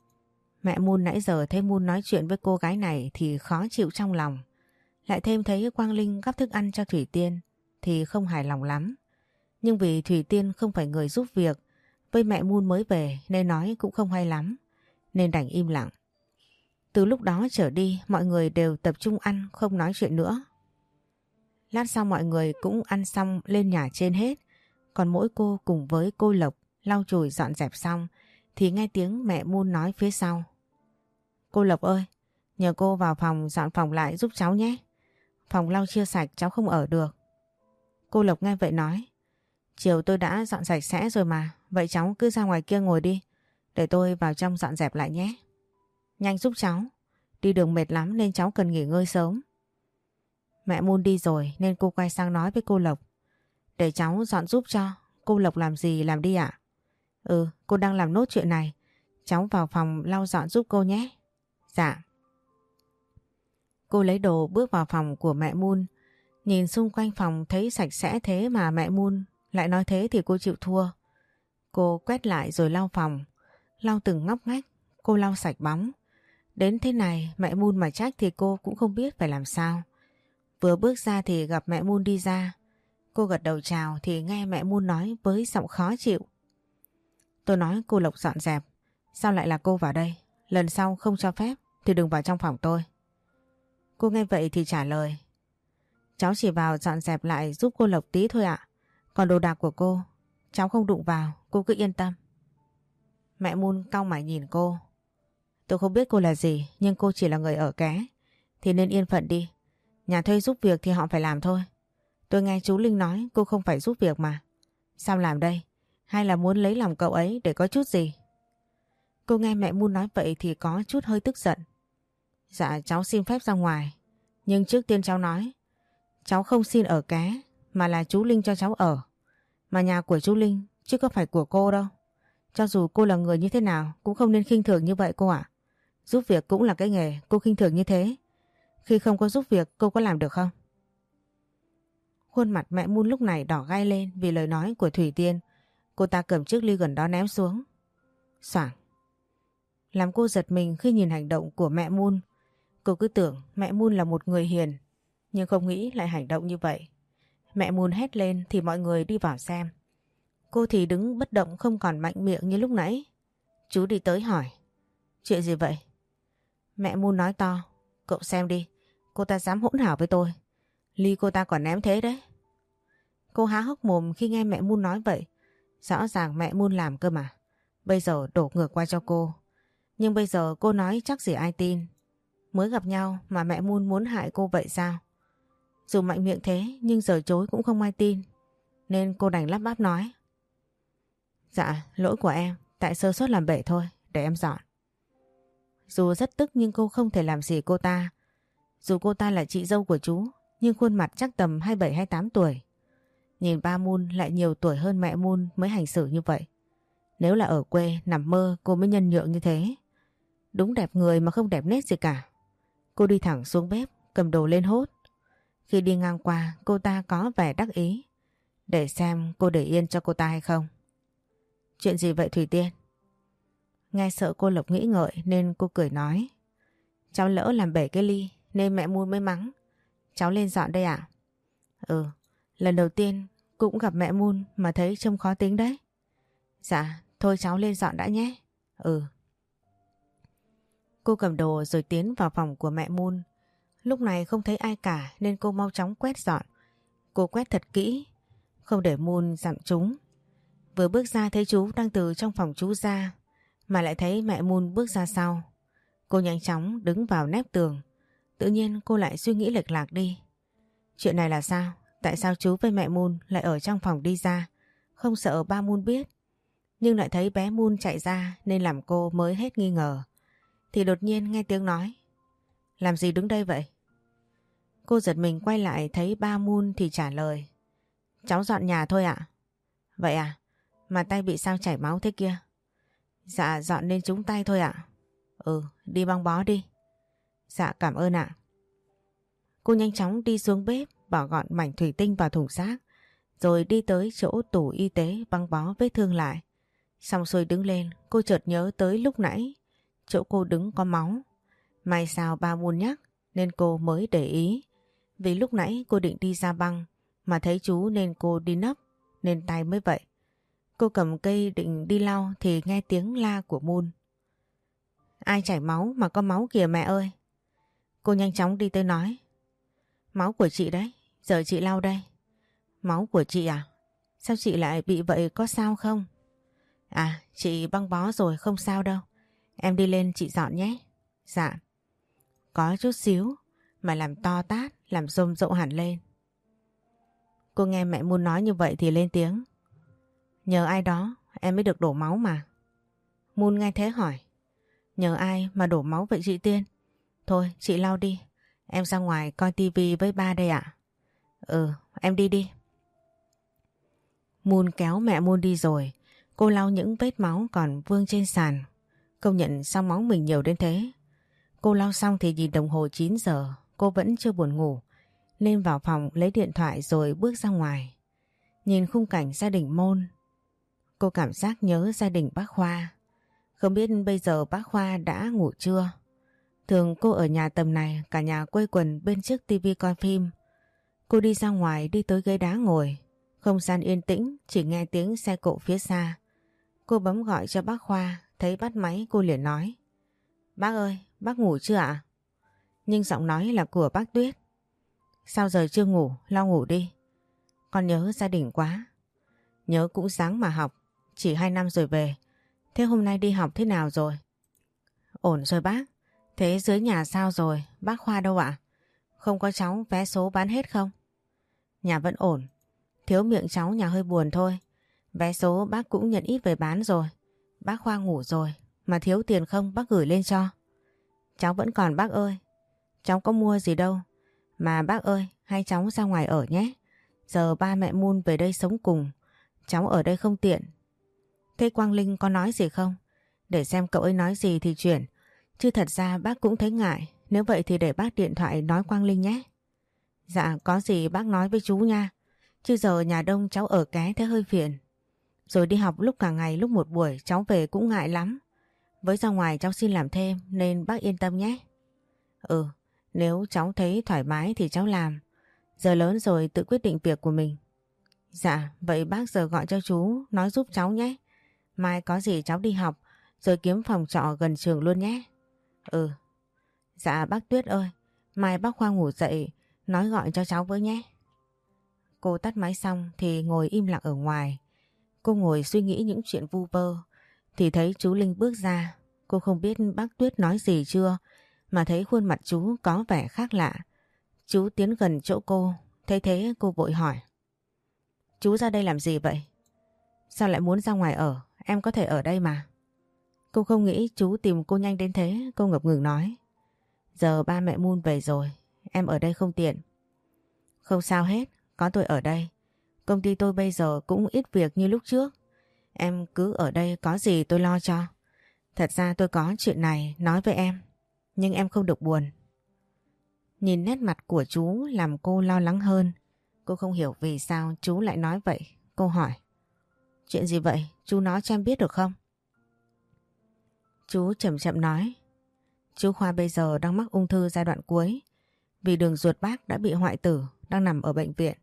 Mẹ Moon nãy giờ thấy Moon nói chuyện với cô gái này thì khó chịu trong lòng. Lại thêm thấy Quang Linh gắp thức ăn cho Thủy Tiên thì không hài lòng lắm. Nhưng vì Thủy Tiên không phải người giúp việc, với mẹ Moon mới về nên nói cũng không hay lắm, nên đành im lặng. Từ lúc đó trở đi mọi người đều tập trung ăn không nói chuyện nữa. Lát sau mọi người cũng ăn xong lên nhà trên hết. Còn mỗi cô cùng với cô Lộc lau chùi dọn dẹp xong thì nghe tiếng mẹ Moon nói phía sau. Cô Lộc ơi, nhờ cô vào phòng dọn phòng lại giúp cháu nhé. Phòng lau chưa sạch cháu không ở được. Cô Lộc nghe vậy nói. Chiều tôi đã dọn sạch sẽ rồi mà, vậy cháu cứ ra ngoài kia ngồi đi, để tôi vào trong dọn dẹp lại nhé. Nhanh giúp cháu, đi đường mệt lắm nên cháu cần nghỉ ngơi sớm. Mẹ Moon đi rồi nên cô quay sang nói với cô Lộc. Để cháu dọn giúp cho, cô Lộc làm gì làm đi ạ? Ừ, cô đang làm nốt chuyện này, cháu vào phòng lau dọn giúp cô nhé. Dạ. Cô lấy đồ bước vào phòng của mẹ Moon. Nhìn xung quanh phòng thấy sạch sẽ thế mà mẹ Moon lại nói thế thì cô chịu thua. Cô quét lại rồi lau phòng, lau từng ngóc ngách, cô lau sạch bóng. Đến thế này mẹ Moon mà trách thì cô cũng không biết phải làm sao. Vừa bước ra thì gặp mẹ Moon đi ra. Cô gật đầu chào thì nghe mẹ Moon nói với giọng khó chịu. Tôi nói cô Lộc dọn dẹp, sao lại là cô vào đây? Lần sau không cho phép thì đừng vào trong phòng tôi. Cô nghe vậy thì trả lời. Cháu chỉ vào dọn dẹp lại giúp cô Lộc tí thôi ạ. Còn đồ đạc của cô, cháu không đụng vào, cô cứ yên tâm. Mẹ Moon cau mày nhìn cô. Tôi không biết cô là gì, nhưng cô chỉ là người ở ké, thì nên yên phận đi. Nhà thuê giúp việc thì họ phải làm thôi. Tôi nghe chú Linh nói cô không phải giúp việc mà. Sao làm đây? Hay là muốn lấy lòng cậu ấy để có chút gì? Cô nghe mẹ Moon nói vậy thì có chút hơi tức giận. Dạ cháu xin phép ra ngoài. Nhưng trước tiên cháu nói, cháu không xin ở ké, mà là chú Linh cho cháu ở. Mà nhà của chú Linh chứ có phải của cô đâu. Cho dù cô là người như thế nào cũng không nên khinh thường như vậy cô ạ. Giúp việc cũng là cái nghề, cô khinh thường như thế. Khi không có giúp việc cô có làm được không? Khuôn mặt mẹ Moon lúc này đỏ gai lên vì lời nói của Thủy Tiên. Cô ta cầm chiếc ly gần đó ném xuống. Xoảng. Làm cô giật mình khi nhìn hành động của mẹ Moon. Cô cứ tưởng mẹ Moon là một người hiền, nhưng không nghĩ lại hành động như vậy. Mẹ Moon hét lên thì mọi người đi vào xem. Cô thì đứng bất động không còn mạnh miệng như lúc nãy. Chú đi tới hỏi. Chuyện gì vậy? Mẹ Moon nói to. Cậu xem đi, cô ta dám hỗn hào với tôi. Ly cô ta còn ném thế đấy. Cô há hốc mồm khi nghe mẹ Moon nói vậy. Rõ ràng mẹ Moon làm cơ mà. Bây giờ đổ ngược qua cho cô. Nhưng bây giờ cô nói chắc gì ai tin. Mới gặp nhau mà mẹ Moon muốn hại cô vậy sao? Dù mạnh miệng thế nhưng giờ chối cũng không ai tin. Nên cô đành lắp bắp nói. Dạ, lỗi của em, tại sơ suất làm bể thôi, để em dọn. Dù rất tức nhưng cô không thể làm gì cô ta. Dù cô ta là chị dâu của chú, nhưng khuôn mặt chắc tầm hai mươi bảy hai mươi tám tuổi. Nhìn ba Moon lại nhiều tuổi hơn mẹ Moon mới hành xử như vậy. Nếu là ở quê nằm mơ cô mới nhân nhượng như thế. Đúng đẹp người mà không đẹp nết gì cả. Cô đi thẳng xuống bếp, cầm đồ lên hốt. Khi đi ngang qua cô ta có vẻ đắc ý. Để xem cô để yên cho cô ta hay không. Chuyện gì vậy Thủy Tiên? Nghe sợ cô Lộc nghĩ ngợi nên cô cười nói. Cháu lỡ làm bể cái ly nên mẹ Moon mới mắng. Cháu lên dọn đây ạ. Ừ, lần đầu tiên cũng gặp mẹ Moon mà thấy trông khó tính đấy. Dạ, thôi cháu lên dọn đã nhé. Ừ. Cô cầm đồ rồi tiến vào phòng của mẹ Moon. Lúc này không thấy ai cả nên cô mau chóng quét dọn. Cô quét thật kỹ, không để Moon dặm chúng. Vừa bước ra thấy chú đang từ trong phòng chú ra, mà lại thấy mẹ Moon bước ra sau. Cô nhanh chóng đứng vào nép tường. Tự nhiên cô lại suy nghĩ lệch lạc đi. Chuyện này là sao? Tại sao chú với mẹ Moon lại ở trong phòng đi ra? Không sợ ba Moon biết. Nhưng lại thấy bé Moon chạy ra nên làm cô mới hết nghi ngờ. Thì đột nhiên nghe tiếng nói. Làm gì đứng đây vậy? Cô giật mình quay lại thấy ba Moon thì trả lời. Cháu dọn nhà thôi ạ. Vậy à? Mà tay bị sao chảy máu thế kia? Dạ dọn nên trúng tay thôi ạ. Ừ, đi băng bó đi. Dạ cảm ơn ạ. Cô nhanh chóng đi xuống bếp, bỏ gọn mảnh thủy tinh vào thùng rác, rồi đi tới chỗ tủ y tế băng bó vết thương lại. Xong xuôi đứng lên, cô chợt nhớ tới lúc nãy chỗ cô đứng có máu. May sao ba Moon nhắc nên cô mới để ý. Vì lúc nãy cô định đi ra băng mà thấy chú nên cô đi nấp, nên tay mới vậy. Cô cầm cây định đi lau thì nghe tiếng la của Moon. Ai chảy máu mà có máu kìa mẹ ơi. Cô nhanh chóng đi tới nói. Máu của chị đấy, giờ chị lau đây. Máu của chị à? Sao chị lại bị vậy, có sao không? À, chị băng bó rồi không sao đâu. Em đi lên chị dọn nhé. Dạ. Có chút xíu mà làm to tát, làm rôm rộ hẳn lên. Cô nghe mẹ Moon nói như vậy thì lên tiếng. Nhờ ai đó em mới được đổ máu mà. Moon nghe thế hỏi. Nhờ ai mà đổ máu vậy chị Tiên? Thôi chị lau đi. Em ra ngoài coi tivi với ba đây ạ. Ừ, em đi đi. Moon kéo mẹ Moon đi rồi. Cô lau những vết máu còn vương trên sàn. Công nhận sao máu mình nhiều đến thế. Cô lau xong thì nhìn đồng hồ chín giờ. Cô vẫn chưa buồn ngủ nên vào phòng lấy điện thoại rồi bước ra ngoài. Nhìn khung cảnh gia đình Moon, cô cảm giác nhớ gia đình bác Khoa. Không biết bây giờ bác Khoa đã ngủ chưa? Thường cô ở nhà tầm này cả nhà quây quần bên trước tivi coi phim. Cô đi ra ngoài đi tới ghế đá ngồi. Không gian yên tĩnh, chỉ nghe tiếng xe cộ phía xa. Cô bấm gọi cho bác Khoa, thấy bắt máy cô liền nói. Bác ơi, Bác ngủ chưa ạ? Nhưng giọng nói là của bác Tuyết. Sao giờ chưa ngủ, lo ngủ đi. Con nhớ gia đình quá. Nhớ cũng sáng mà học, chỉ hai năm rồi về. Thế hôm nay đi học thế nào rồi? Ổn rồi bác. Thế dưới nhà sao rồi, bác Khoa đâu ạ? Không có cháu vé số bán hết không? Nhà vẫn ổn, thiếu miệng cháu nhà hơi buồn thôi. Vé số bác cũng nhận ít về bán rồi. Bác Khoa ngủ rồi, mà thiếu tiền không bác gửi lên cho. Cháu vẫn còn bác ơi. Cháu có mua gì đâu. Mà bác ơi, hai cháu ra ngoài ở nhé. Giờ ba mẹ Moon về đây sống cùng. Cháu ở đây không tiện. Thế Quang Linh có nói gì không? Để xem cậu ấy nói gì thì chuyển. Chứ thật ra bác cũng thấy ngại. Nếu vậy thì để bác điện thoại nói Quang Linh nhé. Dạ có gì bác nói với chú nha. Chứ giờ nhà đông cháu ở ké thế hơi phiền. Rồi đi học lúc cả ngày lúc một buổi cháu về cũng ngại lắm. Với ra ngoài cháu xin làm thêm nên bác yên tâm nhé. Ừ, nếu cháu thấy thoải mái thì cháu làm. Giờ lớn rồi tự quyết định việc của mình. Dạ, vậy bác giờ gọi cho chú nói giúp cháu nhé. Mai có gì cháu đi học rồi kiếm phòng trọ gần trường luôn nhé. Ừ. Dạ bác Tuyết ơi, mai bác Khoa ngủ dậy nói gọi cho cháu với nhé. Cô tắt máy xong thì ngồi im lặng ở ngoài. Cô ngồi suy nghĩ những chuyện vu vơ thì thấy chú Linh bước ra. Cô không biết bác Tuyết nói gì chưa mà thấy khuôn mặt chú có vẻ khác lạ. Chú tiến gần chỗ cô, thấy thế cô vội hỏi. Chú ra đây làm gì vậy? Sao lại muốn ra ngoài ở? Em có thể ở đây mà. Cô không nghĩ chú tìm cô nhanh đến thế, cô ngập ngừng nói. Giờ ba mẹ Moon về rồi, em ở đây không tiện. Không sao hết, có tôi ở đây. Công ty tôi bây giờ cũng ít việc như lúc trước. Em cứ ở đây có gì tôi lo cho. Thật ra tôi có chuyện này nói với em, nhưng em không được buồn. Nhìn nét mặt của chú làm cô lo lắng hơn. Cô không hiểu vì sao chú lại nói vậy. Cô hỏi. Chuyện gì vậy? Chú nói cho em biết được không? Chú chậm chậm nói. Chú Khoa bây giờ đang mắc ung thư giai đoạn cuối. Vì đường ruột bác đã bị hoại tử, đang nằm ở bệnh viện.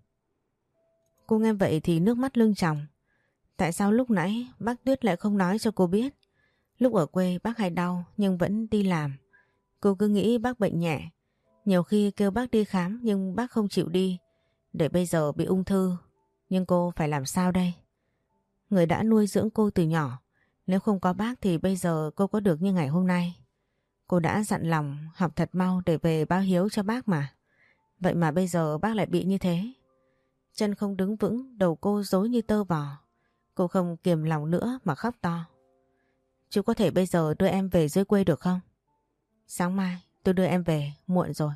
Cô nghe vậy thì nước mắt lưng tròng. Tại sao lúc nãy bác Tuyết lại không nói cho cô biết? Lúc ở quê bác hay đau nhưng vẫn đi làm. Cô cứ nghĩ bác bệnh nhẹ. Nhiều khi kêu bác đi khám nhưng bác không chịu đi. Để bây giờ bị ung thư. Nhưng cô phải làm sao đây? Người đã nuôi dưỡng cô từ nhỏ. Nếu không có bác thì bây giờ cô có được như ngày hôm nay. Cô đã dặn lòng học thật mau để về báo hiếu cho bác mà. Vậy mà bây giờ bác lại bị như thế. Chân không đứng vững, đầu cô rối như tơ vò. Cô không kiềm lòng nữa mà khóc to. Chú có thể bây giờ đưa em về dưới quê được không? Sáng mai tôi đưa em về, muộn rồi.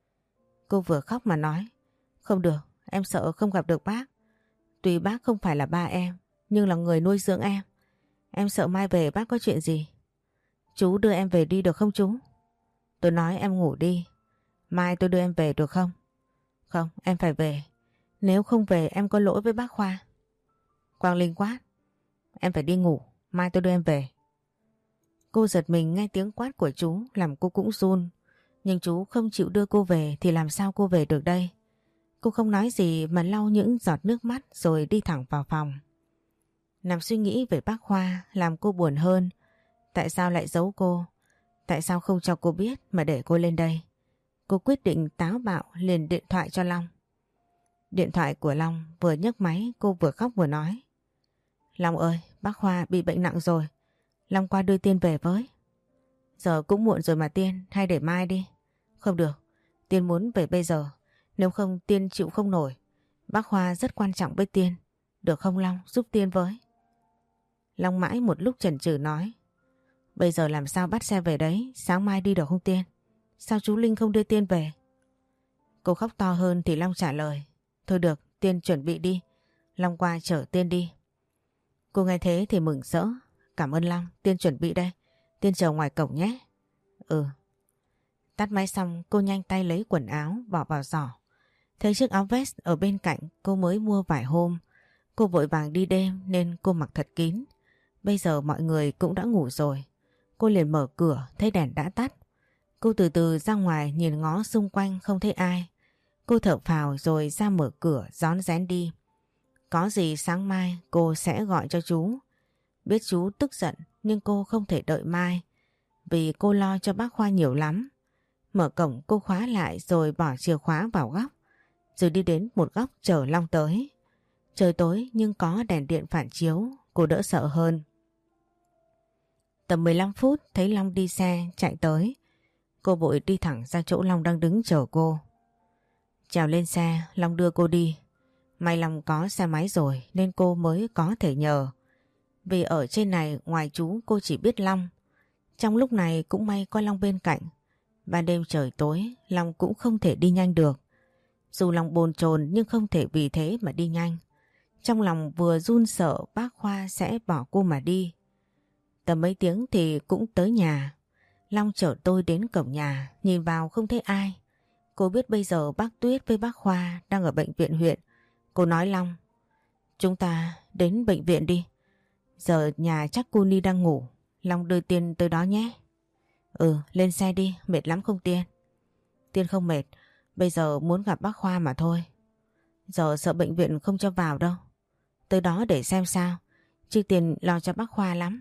Cô vừa khóc mà nói. Không được, em sợ không gặp được bác. Tuy bác không phải là ba em, nhưng là người nuôi dưỡng em. Em sợ mai về bác có chuyện gì. Chú đưa em về đi được không chú? Tôi nói em ngủ đi. Mai tôi đưa em về được không? Không, em phải về. Nếu không về em có lỗi với bác Khoa. Quang Linh quát. Em phải đi ngủ, mai tôi đưa em về. Cô giật mình nghe tiếng quát của chú làm cô cũng run. Nhưng chú không chịu đưa cô về thì làm sao cô về được đây? Cô không nói gì mà lau những giọt nước mắt rồi đi thẳng vào phòng. Nằm suy nghĩ về bác Khoa làm cô buồn hơn. Tại sao lại giấu cô? Tại sao không cho cô biết mà để cô lên đây? Cô quyết định táo bạo liền điện thoại cho Long. Điện thoại của Long vừa nhấc máy cô vừa khóc vừa nói. Long ơi, bác Khoa bị bệnh nặng rồi. Long qua đưa Tiên về với. Giờ cũng muộn rồi mà Tiên, hay để mai đi. Không được, Tiên muốn về bây giờ. Nếu không Tiên chịu không nổi. Bác Khoa rất quan trọng với Tiên. Được không Long, giúp Tiên với. Long mãi một lúc chần chừ nói. Bây giờ làm sao bắt xe về đấy, sáng mai đi được không Tiên? Sao chú Linh không đưa Tiên về? Cô khóc to hơn thì Long trả lời. Thôi được, Tiên chuẩn bị đi. Long qua chở Tiên đi. Cô nghe thế thì mừng rỡ. Cảm ơn Long, Tiên chuẩn bị đây. Tiên chờ ngoài cổng nhé. Ừ. Tắt máy xong cô nhanh tay lấy quần áo bỏ vào giỏ. Thấy chiếc áo vest ở bên cạnh cô mới mua vài hôm. Cô vội vàng đi đêm nên cô mặc thật kín. Bây giờ mọi người cũng đã ngủ rồi. Cô liền mở cửa thấy đèn đã tắt. Cô từ từ ra ngoài nhìn ngó xung quanh không thấy ai. Cô thở phào rồi ra mở cửa rón rén đi. Có gì sáng mai cô sẽ gọi cho chú. Biết chú tức giận nhưng cô không thể đợi mai. vì cô lo cho bác Khoa nhiều lắm. Mở cổng cô khóa lại rồi bỏ chìa khóa vào góc, rồi đi đến một góc chờ Long tới. Trời tối nhưng có đèn điện phản chiếu, cô đỡ sợ hơn. Tầm mười lăm phút thấy Long đi xe chạy tới. Cô vội đi thẳng ra chỗ Long đang đứng chờ cô. Trèo lên xe, Long đưa cô đi. May Long có xe máy rồi nên cô mới có thể nhờ. Vì ở trên này ngoài chú cô chỉ biết Long. Trong lúc này cũng may có Long bên cạnh. Ban đêm trời tối, Long cũng không thể đi nhanh được. Dù lòng bồn chồn nhưng không thể vì thế mà đi nhanh. Trong lòng vừa run sợ bác Khoa sẽ bỏ cô mà đi. Tầm mấy tiếng thì cũng tới nhà. Long chở tôi đến cổng nhà, nhìn vào không thấy ai. Cô biết bây giờ bác Tuyết với bác Khoa đang ở bệnh viện huyện. Cô nói Long, chúng ta đến bệnh viện đi. Giờ nhà chắc cô Ni đang ngủ. Long đưa Tiên tới đó nhé. Ừ, lên xe đi, mệt lắm không Tiên? Tiên không mệt, bây giờ muốn gặp bác Khoa mà thôi. Giờ sợ bệnh viện không cho vào đâu. Tới đó để xem sao, chứ Tiên lo cho bác Khoa lắm.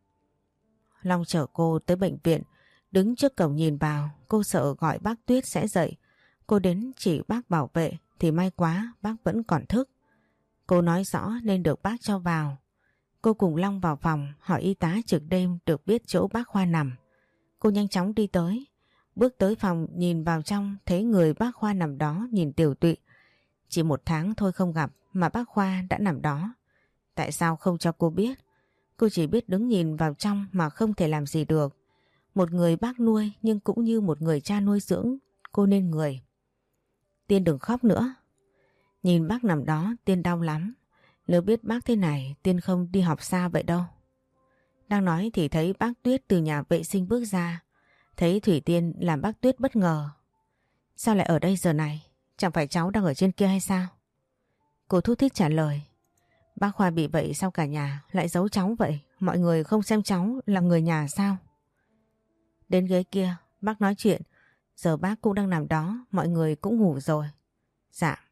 Long chở cô tới bệnh viện, đứng trước cổng nhìn vào, cô sợ gọi bác Tuyết sẽ dậy. Cô đến chỉ bác bảo vệ thì may quá bác vẫn còn thức. Cô nói rõ nên được bác cho vào. Cô cùng Long vào phòng hỏi y tá trực đêm được biết chỗ bác Khoa nằm. Cô nhanh chóng đi tới, bước tới phòng nhìn vào trong thấy người bác Khoa nằm đó nhìn tiều tụy. Chỉ một tháng thôi không gặp mà bác Khoa đã nằm đó. Tại sao không cho cô biết? Cô chỉ biết đứng nhìn vào trong mà không thể làm gì được. Một người bác nuôi nhưng cũng như một người cha nuôi dưỡng cô nên người. Tiên đừng khóc nữa. Nhìn bác nằm đó Tiên đau lắm. Nếu biết bác thế này Tiên không đi học xa vậy đâu. Đang nói thì thấy bác Tuyết từ nhà vệ sinh bước ra. Thấy Thủy Tiên làm bác Tuyết bất ngờ. Sao lại ở đây giờ này? Chẳng phải cháu đang ở trên kia hay sao? Cô thút thít trả lời. Bác Khoa bị vậy sao cả nhà lại giấu cháu vậy? Mọi người không xem cháu là người nhà sao? Đến ghế kia bác nói chuyện. Giờ bác cũng đang nằm đó, mọi người cũng ngủ rồi. Dạ.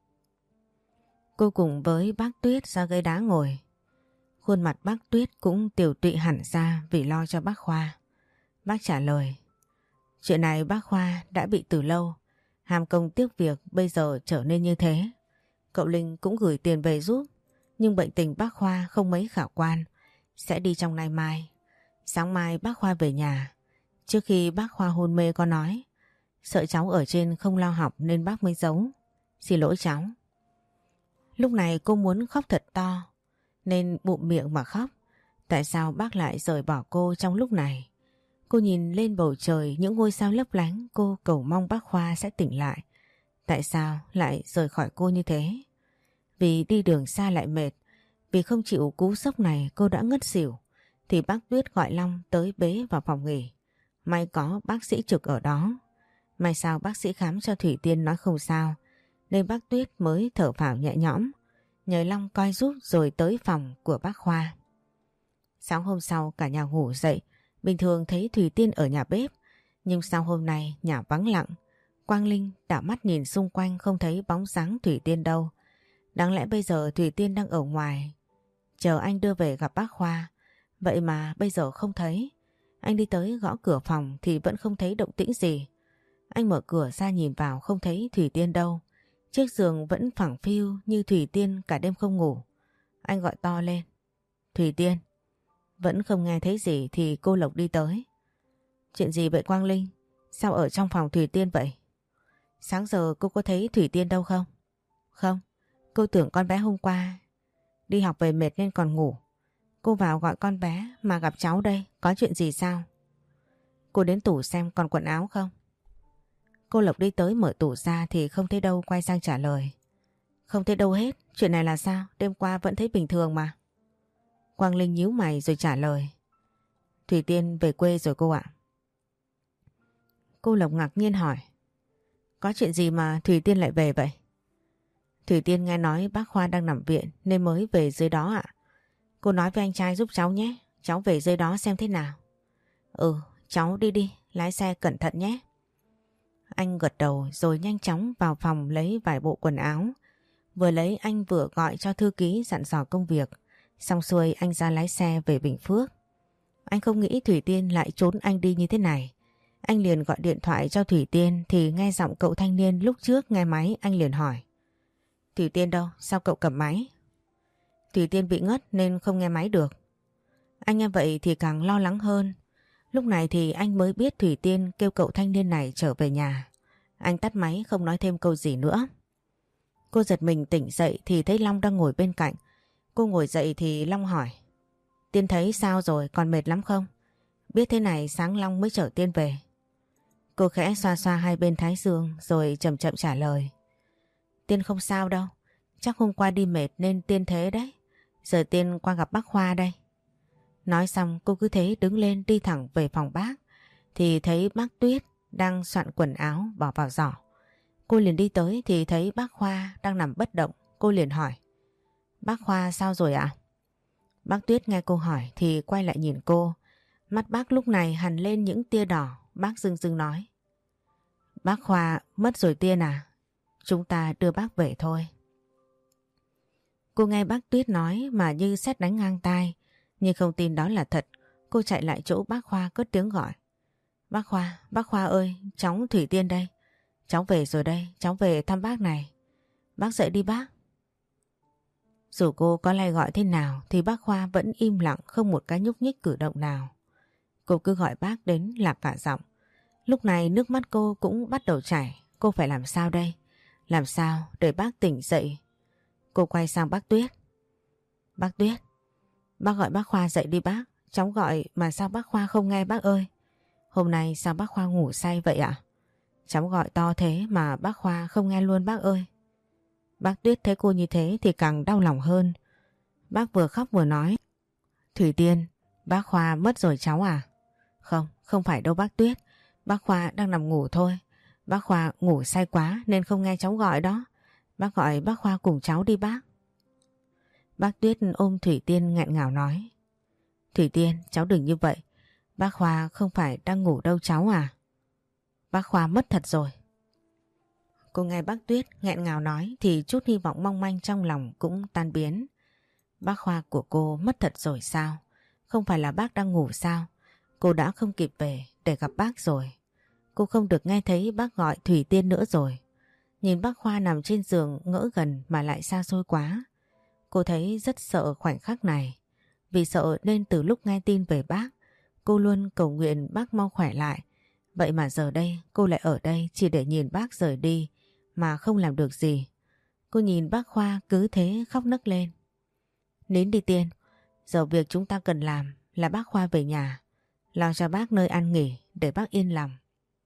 Cô cùng với bác Tuyết ra ghế đá ngồi. Khuôn mặt bác Tuyết cũng tiều tụy hẳn ra vì lo cho bác Khoa. Bác trả lời. Chuyện này bác Khoa đã bị từ lâu. Hàm công tiếc việc bây giờ trở nên như thế. Cậu Linh cũng gửi tiền về giúp. Nhưng bệnh tình bác Khoa không mấy khả quan. Sẽ đi trong nay mai. Sáng mai bác Khoa về nhà. Trước khi bác Khoa hôn mê có nói. Sợ cháu ở trên không lo học nên bác mới giấu. Xin lỗi cháu. Lúc này cô muốn khóc thật to. Nên bụm miệng mà khóc. Tại sao bác lại rời bỏ cô trong lúc này? Cô nhìn lên bầu trời những ngôi sao lấp lánh. Cô cầu mong bác Khoa sẽ tỉnh lại. Tại sao lại rời khỏi cô như thế? Vì đi đường xa lại mệt. Vì không chịu cú sốc này cô đã ngất xỉu. Thì bác Tuyết gọi Long tới bế vào phòng nghỉ. May có bác sĩ trực ở đó. May sao bác sĩ khám cho Thủy Tiên nói không sao. Nên bác Tuyết mới thở phào nhẹ nhõm. Nhờ Long coi giúp rồi tới phòng của bác Khoa. Sáng hôm sau cả nhà ngủ dậy. Bình thường thấy Thủy Tiên ở nhà bếp. Nhưng sao hôm nay nhà vắng lặng. Quang Linh đảo mắt nhìn xung quanh không thấy bóng dáng Thủy Tiên đâu. Đáng lẽ bây giờ Thủy Tiên đang ở ngoài. Chờ anh đưa về gặp bác Khoa. Vậy mà bây giờ không thấy. Anh đi tới gõ cửa phòng thì vẫn không thấy động tĩnh gì. Anh mở cửa ra nhìn vào không thấy Thủy Tiên đâu. Chiếc giường vẫn phẳng phiu như Thủy Tiên cả đêm không ngủ. Anh gọi to lên. Thủy Tiên. Vẫn không nghe thấy gì thì cô Lộc đi tới. Chuyện gì vậy Quang Linh? Sao ở trong phòng Thủy Tiên vậy? Sáng giờ cô có thấy Thủy Tiên đâu không? Không. Cô tưởng con bé hôm qua đi học về mệt nên còn ngủ. Cô vào gọi con bé mà gặp cháu đây. Có chuyện gì sao? Cô đến tủ xem còn quần áo không? Cô Lộc đi tới mở tủ ra thì không thấy đâu, quay sang trả lời. Không thấy đâu hết. Chuyện này là sao? Đêm qua vẫn thấy bình thường mà. Quang Linh nhíu mày rồi trả lời. Thủy Tiên về quê rồi cô ạ. Cô Lộc ngạc nhiên hỏi. Có chuyện gì mà Thủy Tiên lại về vậy? Thủy Tiên nghe nói bác Khoa đang nằm viện nên mới về dưới đó ạ. Cô nói với anh trai giúp cháu nhé. Cháu về dưới đó xem thế nào. Ừ, cháu đi đi, lái xe cẩn thận nhé. Anh gật đầu rồi nhanh chóng vào phòng lấy vài bộ quần áo. Vừa lấy anh vừa gọi cho thư ký dặn dò công việc. Xong xuôi anh ra lái xe về Bình Phước. Anh không nghĩ Thủy Tiên lại trốn anh đi như thế này. Anh liền gọi điện thoại cho Thủy Tiên thì nghe giọng cậu thanh niên lúc trước nghe máy, anh liền hỏi. Thủy Tiên đâu? Sao cậu cầm máy? Thủy Tiên bị ngất nên không nghe máy được. Anh nghe vậy thì càng lo lắng hơn. Lúc này thì anh mới biết Thủy Tiên kêu cậu thanh niên này trở về nhà. Anh tắt máy không nói thêm câu gì nữa. Cô giật mình tỉnh dậy thì thấy Long đang ngồi bên cạnh. Cô ngồi dậy thì Long hỏi. Tiên thấy sao rồi, còn mệt lắm không? Biết thế này sáng Long mới chở Tiên về. Cô khẽ xoa xoa hai bên thái dương rồi chậm chậm trả lời. Tiên không sao đâu. Chắc hôm qua đi mệt nên Tiên thế đấy. Giờ Tiên qua gặp bác Khoa đây. Nói xong cô cứ thế đứng lên đi thẳng về phòng bác. Thì thấy bác Tuyết đang soạn quần áo bỏ vào giỏ. Cô liền đi tới thì thấy bác Khoa đang nằm bất động. Cô liền hỏi. Bác Khoa sao rồi ạ? Bác Tuyết nghe cô hỏi thì quay lại nhìn cô. Mắt bác lúc này hằn lên những tia đỏ. Bác dưng dưng nói. Bác Khoa mất rồi Tiên à? Chúng ta đưa bác về thôi. Cô nghe bác Tuyết nói mà như sét đánh ngang tai. Nhưng không tin đó là thật. Cô chạy lại chỗ bác Khoa cất tiếng gọi. Bác Khoa, bác Khoa ơi, cháu Thủy Tiên đây. Cháu về rồi đây, cháu về thăm bác này. Bác dậy đi bác. Dù cô có lay gọi thế nào thì bác Khoa vẫn im lặng, không một cái nhúc nhích cử động nào. Cô cứ gọi bác đến lạc cả giọng. Lúc này nước mắt cô cũng bắt đầu chảy. Cô phải làm sao đây? Làm sao để bác tỉnh dậy? Cô quay sang bác Tuyết. Bác Tuyết, bác gọi bác Khoa dậy đi bác. Cháu gọi mà sao bác Khoa không nghe bác ơi? Hôm nay sao bác Khoa ngủ say vậy ạ? Cháu gọi to thế mà bác Khoa không nghe luôn bác ơi. Bác Tuyết thấy cô như thế thì càng đau lòng hơn. Bác vừa khóc vừa nói. Thủy Tiên, bác Khoa mất rồi cháu à? Không, không phải đâu bác Tuyết. Bác Khoa đang nằm ngủ thôi. Bác Khoa ngủ say quá nên không nghe cháu gọi đó. Bác gọi bác Khoa cùng cháu đi bác. Bác Tuyết ôm Thủy Tiên nghẹn ngào nói. Thủy Tiên, cháu đừng như vậy. Bác Khoa không phải đang ngủ đâu cháu à? Bác Khoa mất thật rồi. Cô nghe bác Tuyết nghẹn ngào nói thì chút hy vọng mong manh trong lòng cũng tan biến. Bác Khoa của cô mất thật rồi sao? Không phải là bác đang ngủ sao? Cô đã không kịp về để gặp bác rồi. Cô không được nghe thấy bác gọi Thủy Tiên nữa rồi. Nhìn bác Khoa nằm trên giường ngỡ gần mà lại xa xôi quá. Cô thấy rất sợ khoảnh khắc này. Vì sợ nên từ lúc nghe tin về bác, cô luôn cầu nguyện bác mau khỏe lại. Vậy mà giờ đây cô lại ở đây chỉ để nhìn bác rời đi mà không làm được gì. Cô nhìn bác Khoa cứ thế khóc nấc lên. Nín đi Tiên, giờ việc chúng ta cần làm là bác Khoa về nhà, lo cho bác nơi ăn nghỉ để bác yên lòng.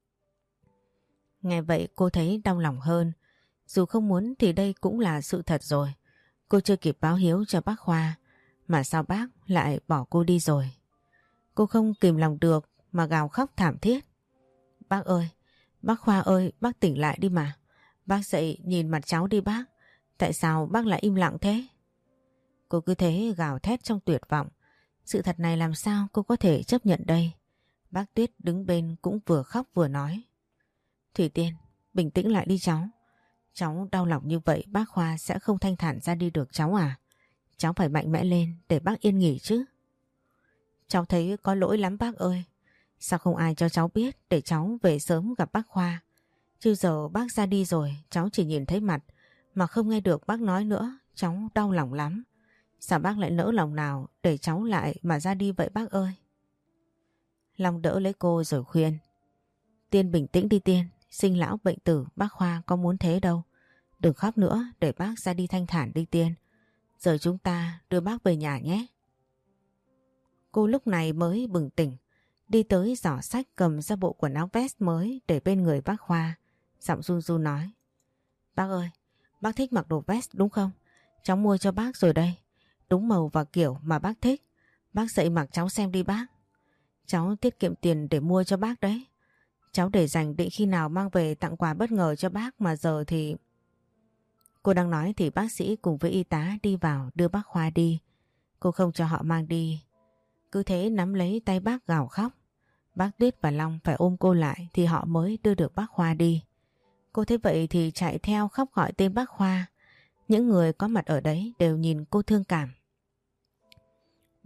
Nghe vậy cô thấy đau lòng hơn. Dù không muốn thì đây cũng là sự thật rồi. Cô chưa kịp báo hiếu cho bác Khoa mà sao bác lại bỏ cô đi rồi. Cô không kìm lòng được mà gào khóc thảm thiết. Bác ơi, bác Khoa ơi, bác tỉnh lại đi mà. Bác dậy nhìn mặt cháu đi bác. Tại sao bác lại im lặng thế? Cô cứ thế gào thét trong tuyệt vọng. Sự thật này làm sao cô có thể chấp nhận đây? Bác Tuyết đứng bên cũng vừa khóc vừa nói. Thủy Tiên, bình tĩnh lại đi cháu. Cháu đau lòng như vậy bác Khoa sẽ không thanh thản ra đi được cháu à? Cháu phải mạnh mẽ lên để bác yên nghỉ chứ. Cháu thấy có lỗi lắm bác ơi. Sao không ai cho cháu biết để cháu về sớm gặp bác Khoa? Chứ giờ bác ra đi rồi, cháu chỉ nhìn thấy mặt mà không nghe được bác nói nữa, cháu đau lòng lắm. Sao bác lại nỡ lòng nào để cháu lại mà ra đi vậy bác ơi? Long đỡ lấy cô rồi khuyên. Tiên bình tĩnh đi Tiên, sinh lão bệnh tử bác Khoa có muốn thế đâu. Đừng khóc nữa để bác ra đi thanh thản đi Tiên. Giờ chúng ta đưa bác về nhà nhé. Cô lúc này mới bừng tỉnh, đi tới giỏ sách cầm ra bộ quần áo vest mới để bên người bác Khoa. Giọng run run nói. Bác ơi, bác thích mặc đồ vest đúng không? Cháu mua cho bác rồi đây. Đúng màu và kiểu mà bác thích. Bác dậy mặc cháu xem đi bác. Cháu tiết kiệm tiền để mua cho bác đấy. Cháu để dành định khi nào mang về tặng quà bất ngờ cho bác mà giờ thì... Cô đang nói thì bác sĩ cùng với y tá đi vào đưa bác Khoa đi. Cô không cho họ mang đi. Cứ thế nắm lấy tay bác gào khóc. Bác Tuyết và Long phải ôm cô lại thì họ mới đưa được bác Khoa đi. Cô thấy vậy thì chạy theo khóc gọi tên bác Khoa. Những người có mặt ở đấy đều nhìn cô thương cảm.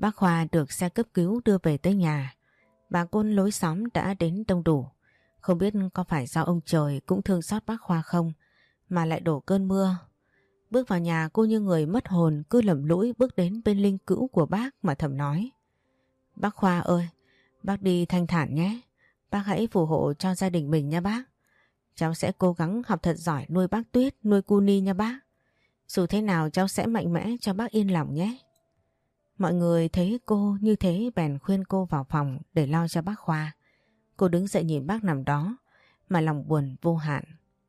Bác Khoa được xe cấp cứu đưa về tới nhà. Bà con lối xóm đã đến đông đủ. Không biết có phải do ông trời cũng thương xót bác Khoa không mà lại đổ cơn mưa. Bước vào nhà cô như người mất hồn, cứ lầm lũi bước đến bên linh cữu của bác mà thầm nói: Bác Khoa ơi, bác đi thanh thản nhé. Bác hãy phù hộ cho gia đình mình nha bác. Cháu sẽ cố gắng học thật giỏi nuôi bác Tuyết, nuôi cu Ni nha bác. Dù thế nào cháu sẽ mạnh mẽ cho bác yên lòng nhé. Mọi người thấy cô như thế bèn khuyên cô vào phòng để lo cho bác Khoa. Cô đứng dậy nhìn bác nằm đó mà lòng buồn vô hạn.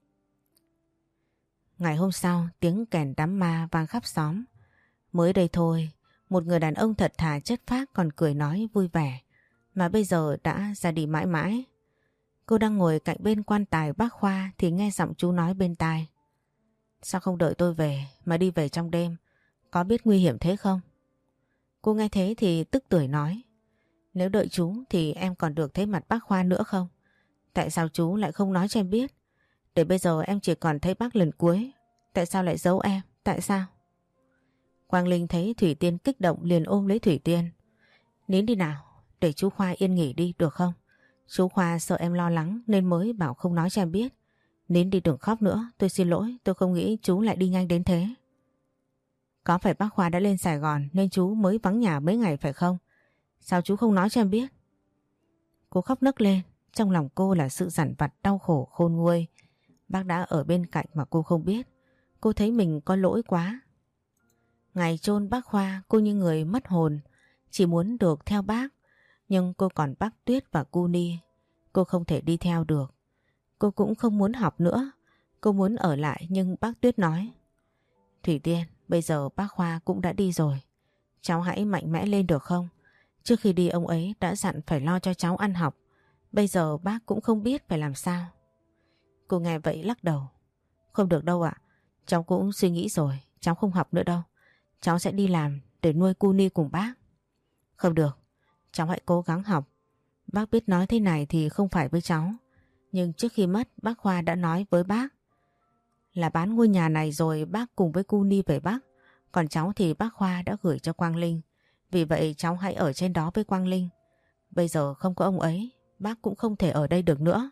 Ngày hôm sau tiếng kèn đám ma vang khắp xóm. Mới đây thôi, một người đàn ông thật thà chất phác còn cười nói vui vẻ mà bây giờ đã ra đi mãi mãi. Cô đang ngồi cạnh bên quan tài bác Khoa thì nghe giọng chú nói bên tai: Sao không đợi tôi về mà đi về trong đêm, có biết nguy hiểm thế không? Cô nghe thế thì tức tưởi nói: Nếu đợi chú thì em còn được thấy mặt bác Khoa nữa không? Tại sao chú lại không nói cho em biết? Để bây giờ em chỉ còn thấy bác lần cuối. Tại sao lại giấu em? Tại sao? Quang Linh thấy Thủy Tiên kích động liền ôm lấy Thủy Tiên. Nín đi nào, để chú Khoa yên nghỉ đi được không? Chú Khoa sợ em lo lắng nên mới bảo không nói cho em biết. Nín đi, đừng khóc nữa, tôi xin lỗi, tôi không nghĩ chú lại đi nhanh đến thế. Có phải bác Khoa đã lên Sài Gòn nên chú mới vắng nhà mấy ngày phải không? Sao chú không nói cho em biết? Cô khóc nấc lên, trong lòng cô là sự dằn vặt đau khổ khôn nguôi. Bác đã ở bên cạnh mà cô không biết. Cô thấy mình có lỗi quá. Ngày chôn bác Khoa cô như người mất hồn, chỉ muốn được theo bác. Nhưng cô còn bác Tuyết và cu Ni, cô không thể đi theo được. Cô cũng không muốn học nữa. Cô muốn ở lại nhưng bác Tuyết nói: Thủy Tiên, bây giờ bác Khoa cũng đã đi rồi. Cháu hãy mạnh mẽ lên được không? Trước khi đi ông ấy đã dặn phải lo cho cháu ăn học. Bây giờ bác cũng không biết phải làm sao. Cô nghe vậy lắc đầu: Không được đâu ạ. Cháu cũng suy nghĩ rồi, cháu không học nữa đâu. Cháu sẽ đi làm để nuôi cu Ni cùng bác. Không được, cháu hãy cố gắng học. Bác biết nói thế này thì không phải với cháu. Nhưng trước khi mất bác Khoa đã nói với bác là bán ngôi nhà này rồi bác cùng với cu Ni về Bắc. Còn cháu thì bác Khoa đã gửi cho Quang Linh. Vì vậy cháu hãy ở trên đó với Quang Linh. Bây giờ không có ông ấy, bác cũng không thể ở đây được nữa.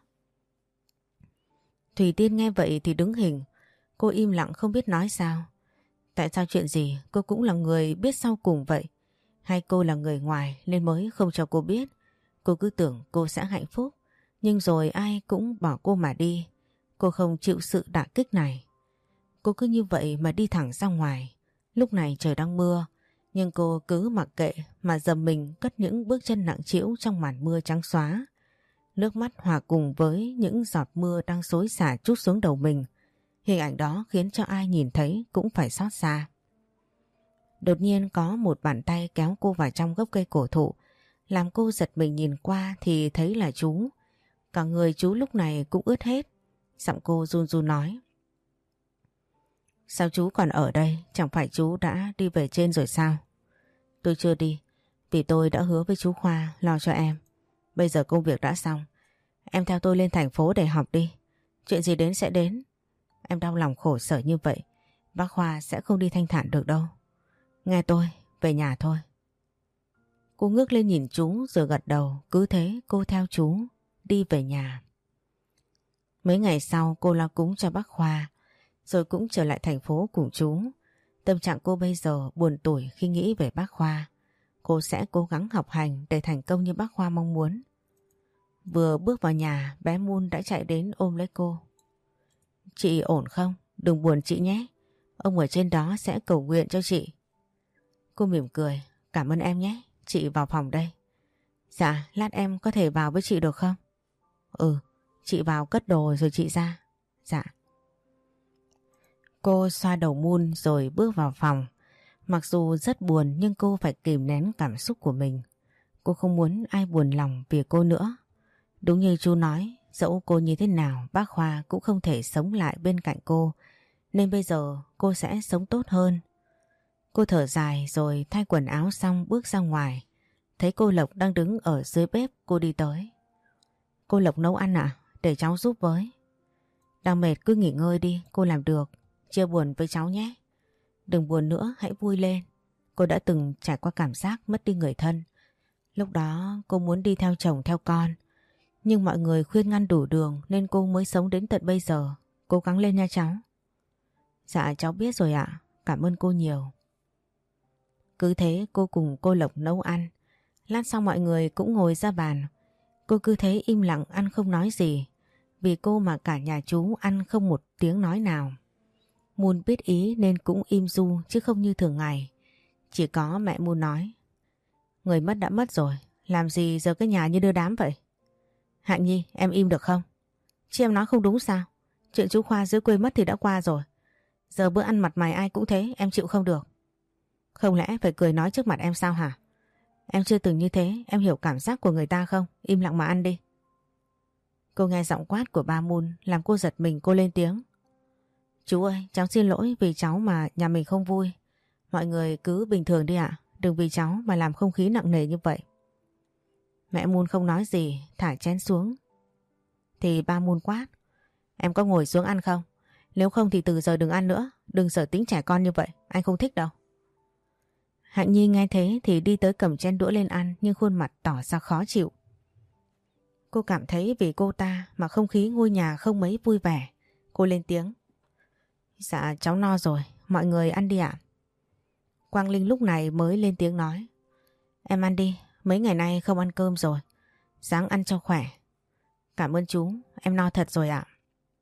Thủy Tiên nghe vậy thì đứng hình. Cô im lặng không biết nói sao. Tại sao chuyện gì cô cũng là người biết sau cùng vậy? Hay cô là người ngoài nên mới không cho cô biết? Cô cứ tưởng cô sẽ hạnh phúc. Nhưng rồi ai cũng bỏ cô mà đi. Cô không chịu sự đả kích này. Cô cứ như vậy mà đi thẳng ra ngoài. Lúc này trời đang mưa, nhưng cô cứ mặc kệ mà dầm mình cất những bước chân nặng trĩu trong màn mưa trắng xóa. Nước mắt hòa cùng với những giọt mưa đang xối xả trút xuống đầu mình. Hình ảnh đó khiến cho ai nhìn thấy cũng phải xót xa. Đột nhiên có một bàn tay kéo cô vào trong gốc cây cổ thụ. Làm cô giật mình nhìn qua thì thấy là chú. Cả người chú lúc này cũng ướt hết. Giọng cô run run nói: Sao chú còn ở đây? Chẳng phải chú đã đi về trên rồi sao? Tôi chưa đi, vì tôi đã hứa với chú Khoa lo cho em. Bây giờ công việc đã xong, em theo tôi lên thành phố để học đi. Chuyện gì đến sẽ đến. Em đau lòng khổ sở như vậy, bác Khoa sẽ không đi thanh thản được đâu. Nghe tôi, về nhà thôi. Cô ngước lên nhìn chú rồi gật đầu. Cứ thế cô theo chú đi về nhà. Mấy ngày sau cô lo cúng cho bác Khoa, rồi cũng trở lại thành phố cùng chú. Tâm trạng cô bây giờ buồn tủi khi nghĩ về bác Khoa. Cô sẽ cố gắng học hành để thành công như bác Khoa mong muốn. Vừa bước vào nhà, bé Moon đã chạy đến ôm lấy cô. Chị ổn không? Đừng buồn chị nhé. Ông ở trên đó sẽ cầu nguyện cho chị. Cô mỉm cười. Cảm ơn em nhé. Chị vào phòng đây. Dạ, lát em có thể vào với chị được không? Ừ, chị vào cất đồ rồi chị ra. Dạ. Cô xoa đầu Moon rồi bước vào phòng. Mặc dù rất buồn nhưng cô phải kìm nén cảm xúc của mình. Cô không muốn ai buồn lòng vì cô nữa. Đúng như chú nói, dẫu cô như thế nào, bác Khoa cũng không thể sống lại bên cạnh cô. Nên bây giờ cô sẽ sống tốt hơn. Cô thở dài rồi thay quần áo xong bước ra ngoài. Thấy cô Lộc đang đứng ở dưới bếp, cô đi tới. Cô Lộc nấu ăn à? Để cháu giúp với. Đang mệt cứ nghỉ ngơi đi, cô làm được. Chia buồn với cháu nhé. Đừng buồn nữa, hãy vui lên. cô đã từng trải qua cảm giác mất đi người thân. Lúc đó cô muốn đi theo chồng theo con. Nhưng mọi người khuyên ngăn đủ đường nên cô mới sống đến tận bây giờ. Cố gắng lên nha cháu. Dạ cháu biết rồi ạ. Cảm ơn cô nhiều. Cứ thế cô cùng cô Lộc nấu ăn. Lát sau mọi người cũng ngồi ra bàn. Cô cứ thế im lặng ăn không nói gì. Vì cô mà cả nhà chú ăn không một tiếng nói nào. Mun biết ý nên cũng im ru chứ không như thường ngày. Chỉ có mẹ Mun nói. Người mất đã mất rồi. Làm gì giờ cái nhà như đưa đám vậy? Hạnh Nhi, em im được không? Chứ em nói không đúng sao? Chuyện chú Khoa dưới quê mất thì đã qua rồi. Giờ bữa ăn mặt mày ai cũng thế, em chịu không được. Không lẽ phải cười nói trước mặt em sao hả? Em chưa từng như thế, em hiểu cảm giác của người ta không? Im lặng mà ăn đi. Cô nghe giọng quát của ba Mun làm cô giật mình, cô lên tiếng. Chú ơi, cháu xin lỗi vì cháu mà nhà mình không vui. Mọi người cứ bình thường đi ạ, đừng vì cháu mà làm không khí nặng nề như vậy. Mẹ Mun không nói gì, thả chén xuống. Thì ba Mun quát. Em có ngồi xuống ăn không? Nếu không thì từ giờ đừng ăn nữa, đừng sở tính trẻ con như vậy, anh không thích đâu. Hạnh Nhi nghe thế thì đi tới cầm chén đũa lên ăn nhưng khuôn mặt tỏ ra khó chịu. Cô cảm thấy vì cô ta mà không khí ngôi nhà không mấy vui vẻ. Cô lên tiếng. Dạ cháu no rồi, mọi người ăn đi ạ. Quang Linh lúc này mới lên tiếng nói. Em ăn đi, mấy ngày nay không ăn cơm rồi. Ráng ăn cho khỏe. Cảm ơn chú, em no thật rồi ạ.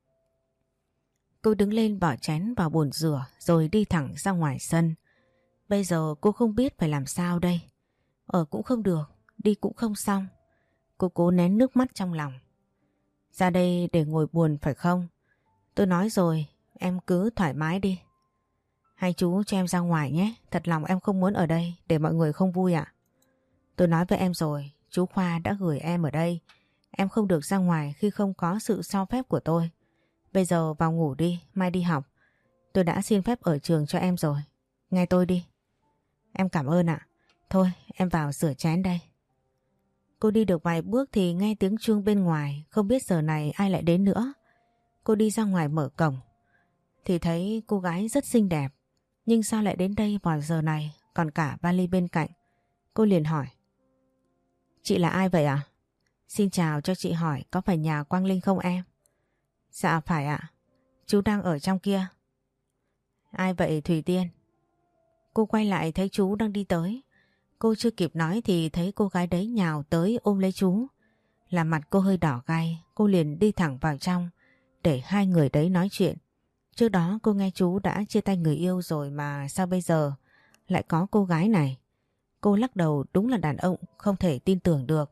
Cô đứng lên bỏ chén vào bồn rửa rồi đi thẳng ra ngoài sân. Bây giờ cô không biết phải làm sao đây. Ở cũng không được, đi cũng không xong. Cô cố nén nước mắt trong lòng. Ra đây để ngồi buồn phải không? Tôi nói rồi, em cứ thoải mái đi. Hay chú cho em ra ngoài nhé, thật lòng em không muốn ở đây để mọi người không vui ạ. Tôi nói với em rồi, chú Khoa đã gửi em ở đây. Em không được ra ngoài khi không có sự cho phép của tôi. Bây giờ vào ngủ đi, mai đi học. Tôi đã xin phép ở trường cho em rồi. Nghe tôi đi. Em cảm ơn ạ. Thôi, em vào rửa chén đây. Cô đi được vài bước thì nghe tiếng chuông bên ngoài, không biết giờ này ai lại đến nữa. Cô đi ra ngoài mở cổng, thì thấy cô gái rất xinh đẹp. Nhưng sao lại đến đây vào giờ này, còn cả vali bên cạnh. Cô liền hỏi. Chị là ai vậy ạ? Xin chào cho chị hỏi có phải nhà Quang Linh không em? Dạ phải ạ. Chú đang ở trong kia. Ai vậy Thủy Tiên? Cô quay lại thấy chú đang đi tới. Cô chưa kịp nói thì thấy cô gái đấy nhào tới ôm lấy chú. Làm mặt cô hơi đỏ gay, cô liền đi thẳng vào trong để hai người đấy nói chuyện. Trước đó cô nghe chú đã chia tay người yêu rồi mà sao bây giờ lại có cô gái này? Cô lắc đầu, đúng là đàn ông không thể tin tưởng được.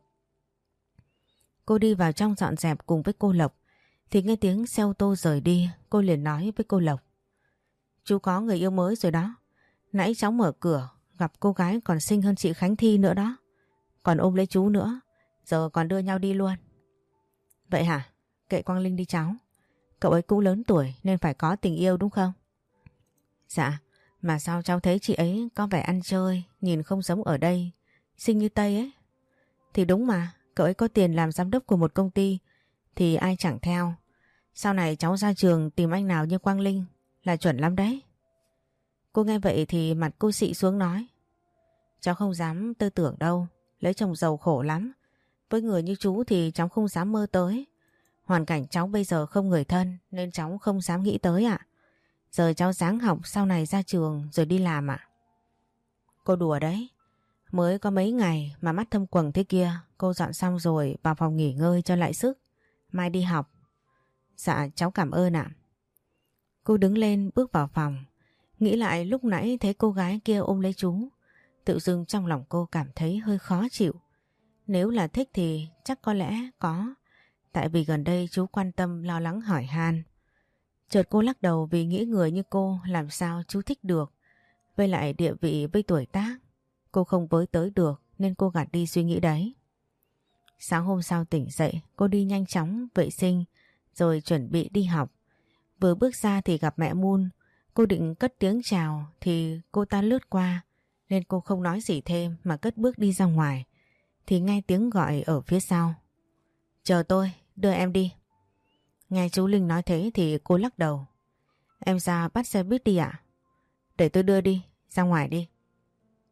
Cô đi vào trong dọn dẹp cùng với cô Lộc thì nghe tiếng xe ô tô rời đi. Cô liền nói với cô Lộc. Chú có người yêu mới rồi đó. Nãy cháu mở cửa gặp cô gái còn xinh hơn chị Khánh Thi nữa đó. Còn ôm lấy chú nữa. Giờ còn đưa nhau đi luôn. Vậy hả? Kệ Quang Linh đi cháu. Cậu ấy cũng lớn tuổi nên phải có tình yêu đúng không? Dạ. Mà sao cháu thấy chị ấy có vẻ ăn chơi, nhìn không giống ở đây, xinh như Tây ấy. Thì đúng mà, cậu ấy có tiền làm giám đốc của một công ty thì ai chẳng theo. Sau này cháu ra trường tìm anh nào như Quang Linh là chuẩn lắm đấy. Cô nghe vậy thì mặt cô xị xuống nói. Cháu không dám tư tưởng đâu, lấy chồng giàu khổ lắm. Với người như chú thì cháu không dám mơ tới. Hoàn cảnh cháu bây giờ không người thân nên cháu không dám nghĩ tới ạ. Giờ cháu ráng học sau này ra trường rồi đi làm ạ. Cô đùa đấy. Mới có mấy ngày mà mắt thâm quầng thế kia. Cô dọn xong rồi vào phòng nghỉ ngơi cho lại sức. Mai đi học. Dạ cháu cảm ơn ạ. Cô đứng lên bước vào phòng. Nghĩ lại lúc nãy thấy cô gái kia ôm lấy chú. Tự dưng trong lòng cô cảm thấy hơi khó chịu. Nếu là thích thì chắc có lẽ có. Tại vì gần đây chú quan tâm lo lắng hỏi han. Chợt cô lắc đầu vì nghĩ người như cô làm sao chú thích được. Với lại địa vị với tuổi tác, cô không với tới được nên cô gạt đi suy nghĩ đấy. Sáng hôm sau tỉnh dậy, cô đi nhanh chóng vệ sinh rồi chuẩn bị đi học. Vừa bước ra thì gặp mẹ Mun. Cô định cất tiếng chào thì cô ta lướt qua nên cô không nói gì thêm mà cất bước đi ra ngoài. Thì nghe tiếng gọi ở phía sau. Chờ tôi, đưa em đi. Nghe chú Linh nói thế thì cô lắc đầu. Em ra bắt xe buýt đi ạ? Để tôi đưa đi, ra ngoài đi.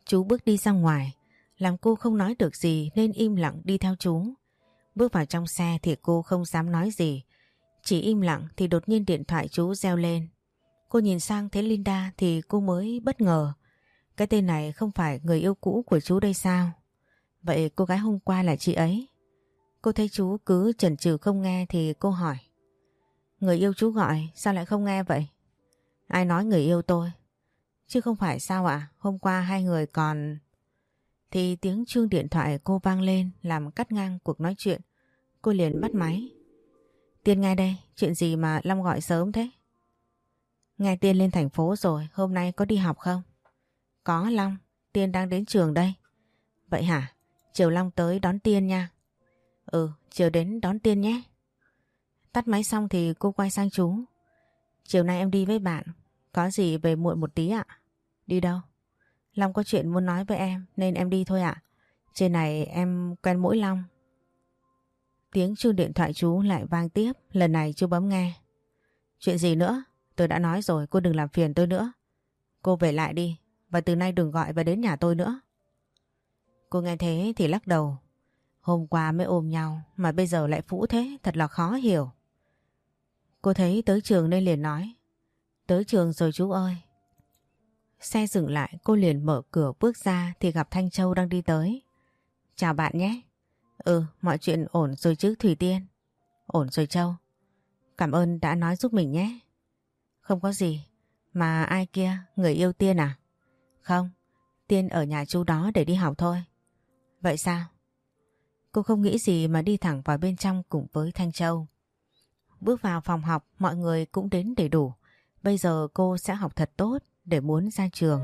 Chú bước đi ra ngoài, làm cô không nói được gì nên im lặng đi theo chú. Bước vào trong xe thì cô không dám nói gì, chỉ im lặng thì đột nhiên điện thoại chú reo lên. Cô nhìn sang thấy Linda thì cô mới bất ngờ. Cái tên này không phải người yêu cũ của chú đây sao? Vậy cô gái hôm qua là chị ấy. Cô thấy chú cứ chần chừ không nghe thì cô hỏi. Người yêu chú gọi sao lại không nghe vậy? Ai nói người yêu tôi? Chứ không phải sao ạ? Hôm qua hai người còn... Thì tiếng chuông điện thoại cô vang lên làm cắt ngang cuộc nói chuyện. Cô liền bắt máy. Tiên nghe đây, chuyện gì mà Long gọi sớm thế? Nghe Tiên lên thành phố rồi, hôm nay có đi học không? Có Long, Tiên đang đến trường đây. Vậy hả? Chiều Long tới đón Tiên nha. Ừ, chiều đến đón Tiên nhé. Tắt máy xong thì cô quay sang chú. Chiều nay em đi với bạn, có gì về muộn một tí ạ? Đi đâu? Long có chuyện muốn nói với em nên em đi thôi ạ. Trên này em quen mỗi Long. Tiếng chuông điện thoại chú lại vang tiếp, lần này chú bấm nghe. Chuyện gì nữa? Tôi đã nói rồi, cô đừng làm phiền tôi nữa. Cô về lại đi, và từ nay đừng gọi và đến nhà tôi nữa. Cô nghe thế thì lắc đầu. Hôm qua mới ôm nhau mà bây giờ lại phũ thế, thật là khó hiểu. Cô thấy tới trường nên liền nói. Tới trường rồi chú ơi. Xe dừng lại, cô liền mở cửa bước ra thì gặp Thanh Châu đang đi tới. Chào bạn nhé. Ừ, mọi chuyện ổn rồi chứ Thủy Tiên? Ổn rồi Châu. Cảm ơn đã nói giúp mình nhé. Không có gì. Mà ai kia, người yêu Tiên à? Không, Tiên ở nhà chú đó để đi học thôi. Vậy sao? Cô không nghĩ gì mà đi thẳng vào bên trong cùng với Thanh Châu. Bước vào phòng học, mọi người cũng đến đầy đủ. Bây giờ cô sẽ học thật tốt để muốn ra trường.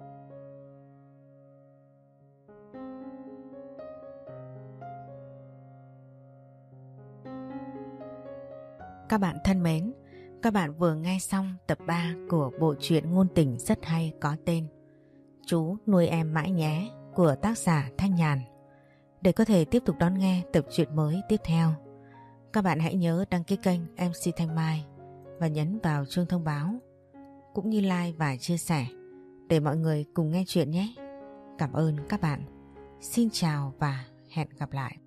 Các bạn thân mến, các bạn vừa nghe xong tập ba của bộ truyện ngôn tình rất hay có tên Chú nuôi em mãi nhé của tác giả Thanh Nhàn. Để có thể tiếp tục đón nghe tập truyện mới tiếp theo, các bạn hãy nhớ đăng ký kênh em xê Thanh Mai và nhấn vào chuông thông báo, cũng như like và chia sẻ để mọi người cùng nghe chuyện nhé. Cảm ơn các bạn. Xin chào và hẹn gặp lại.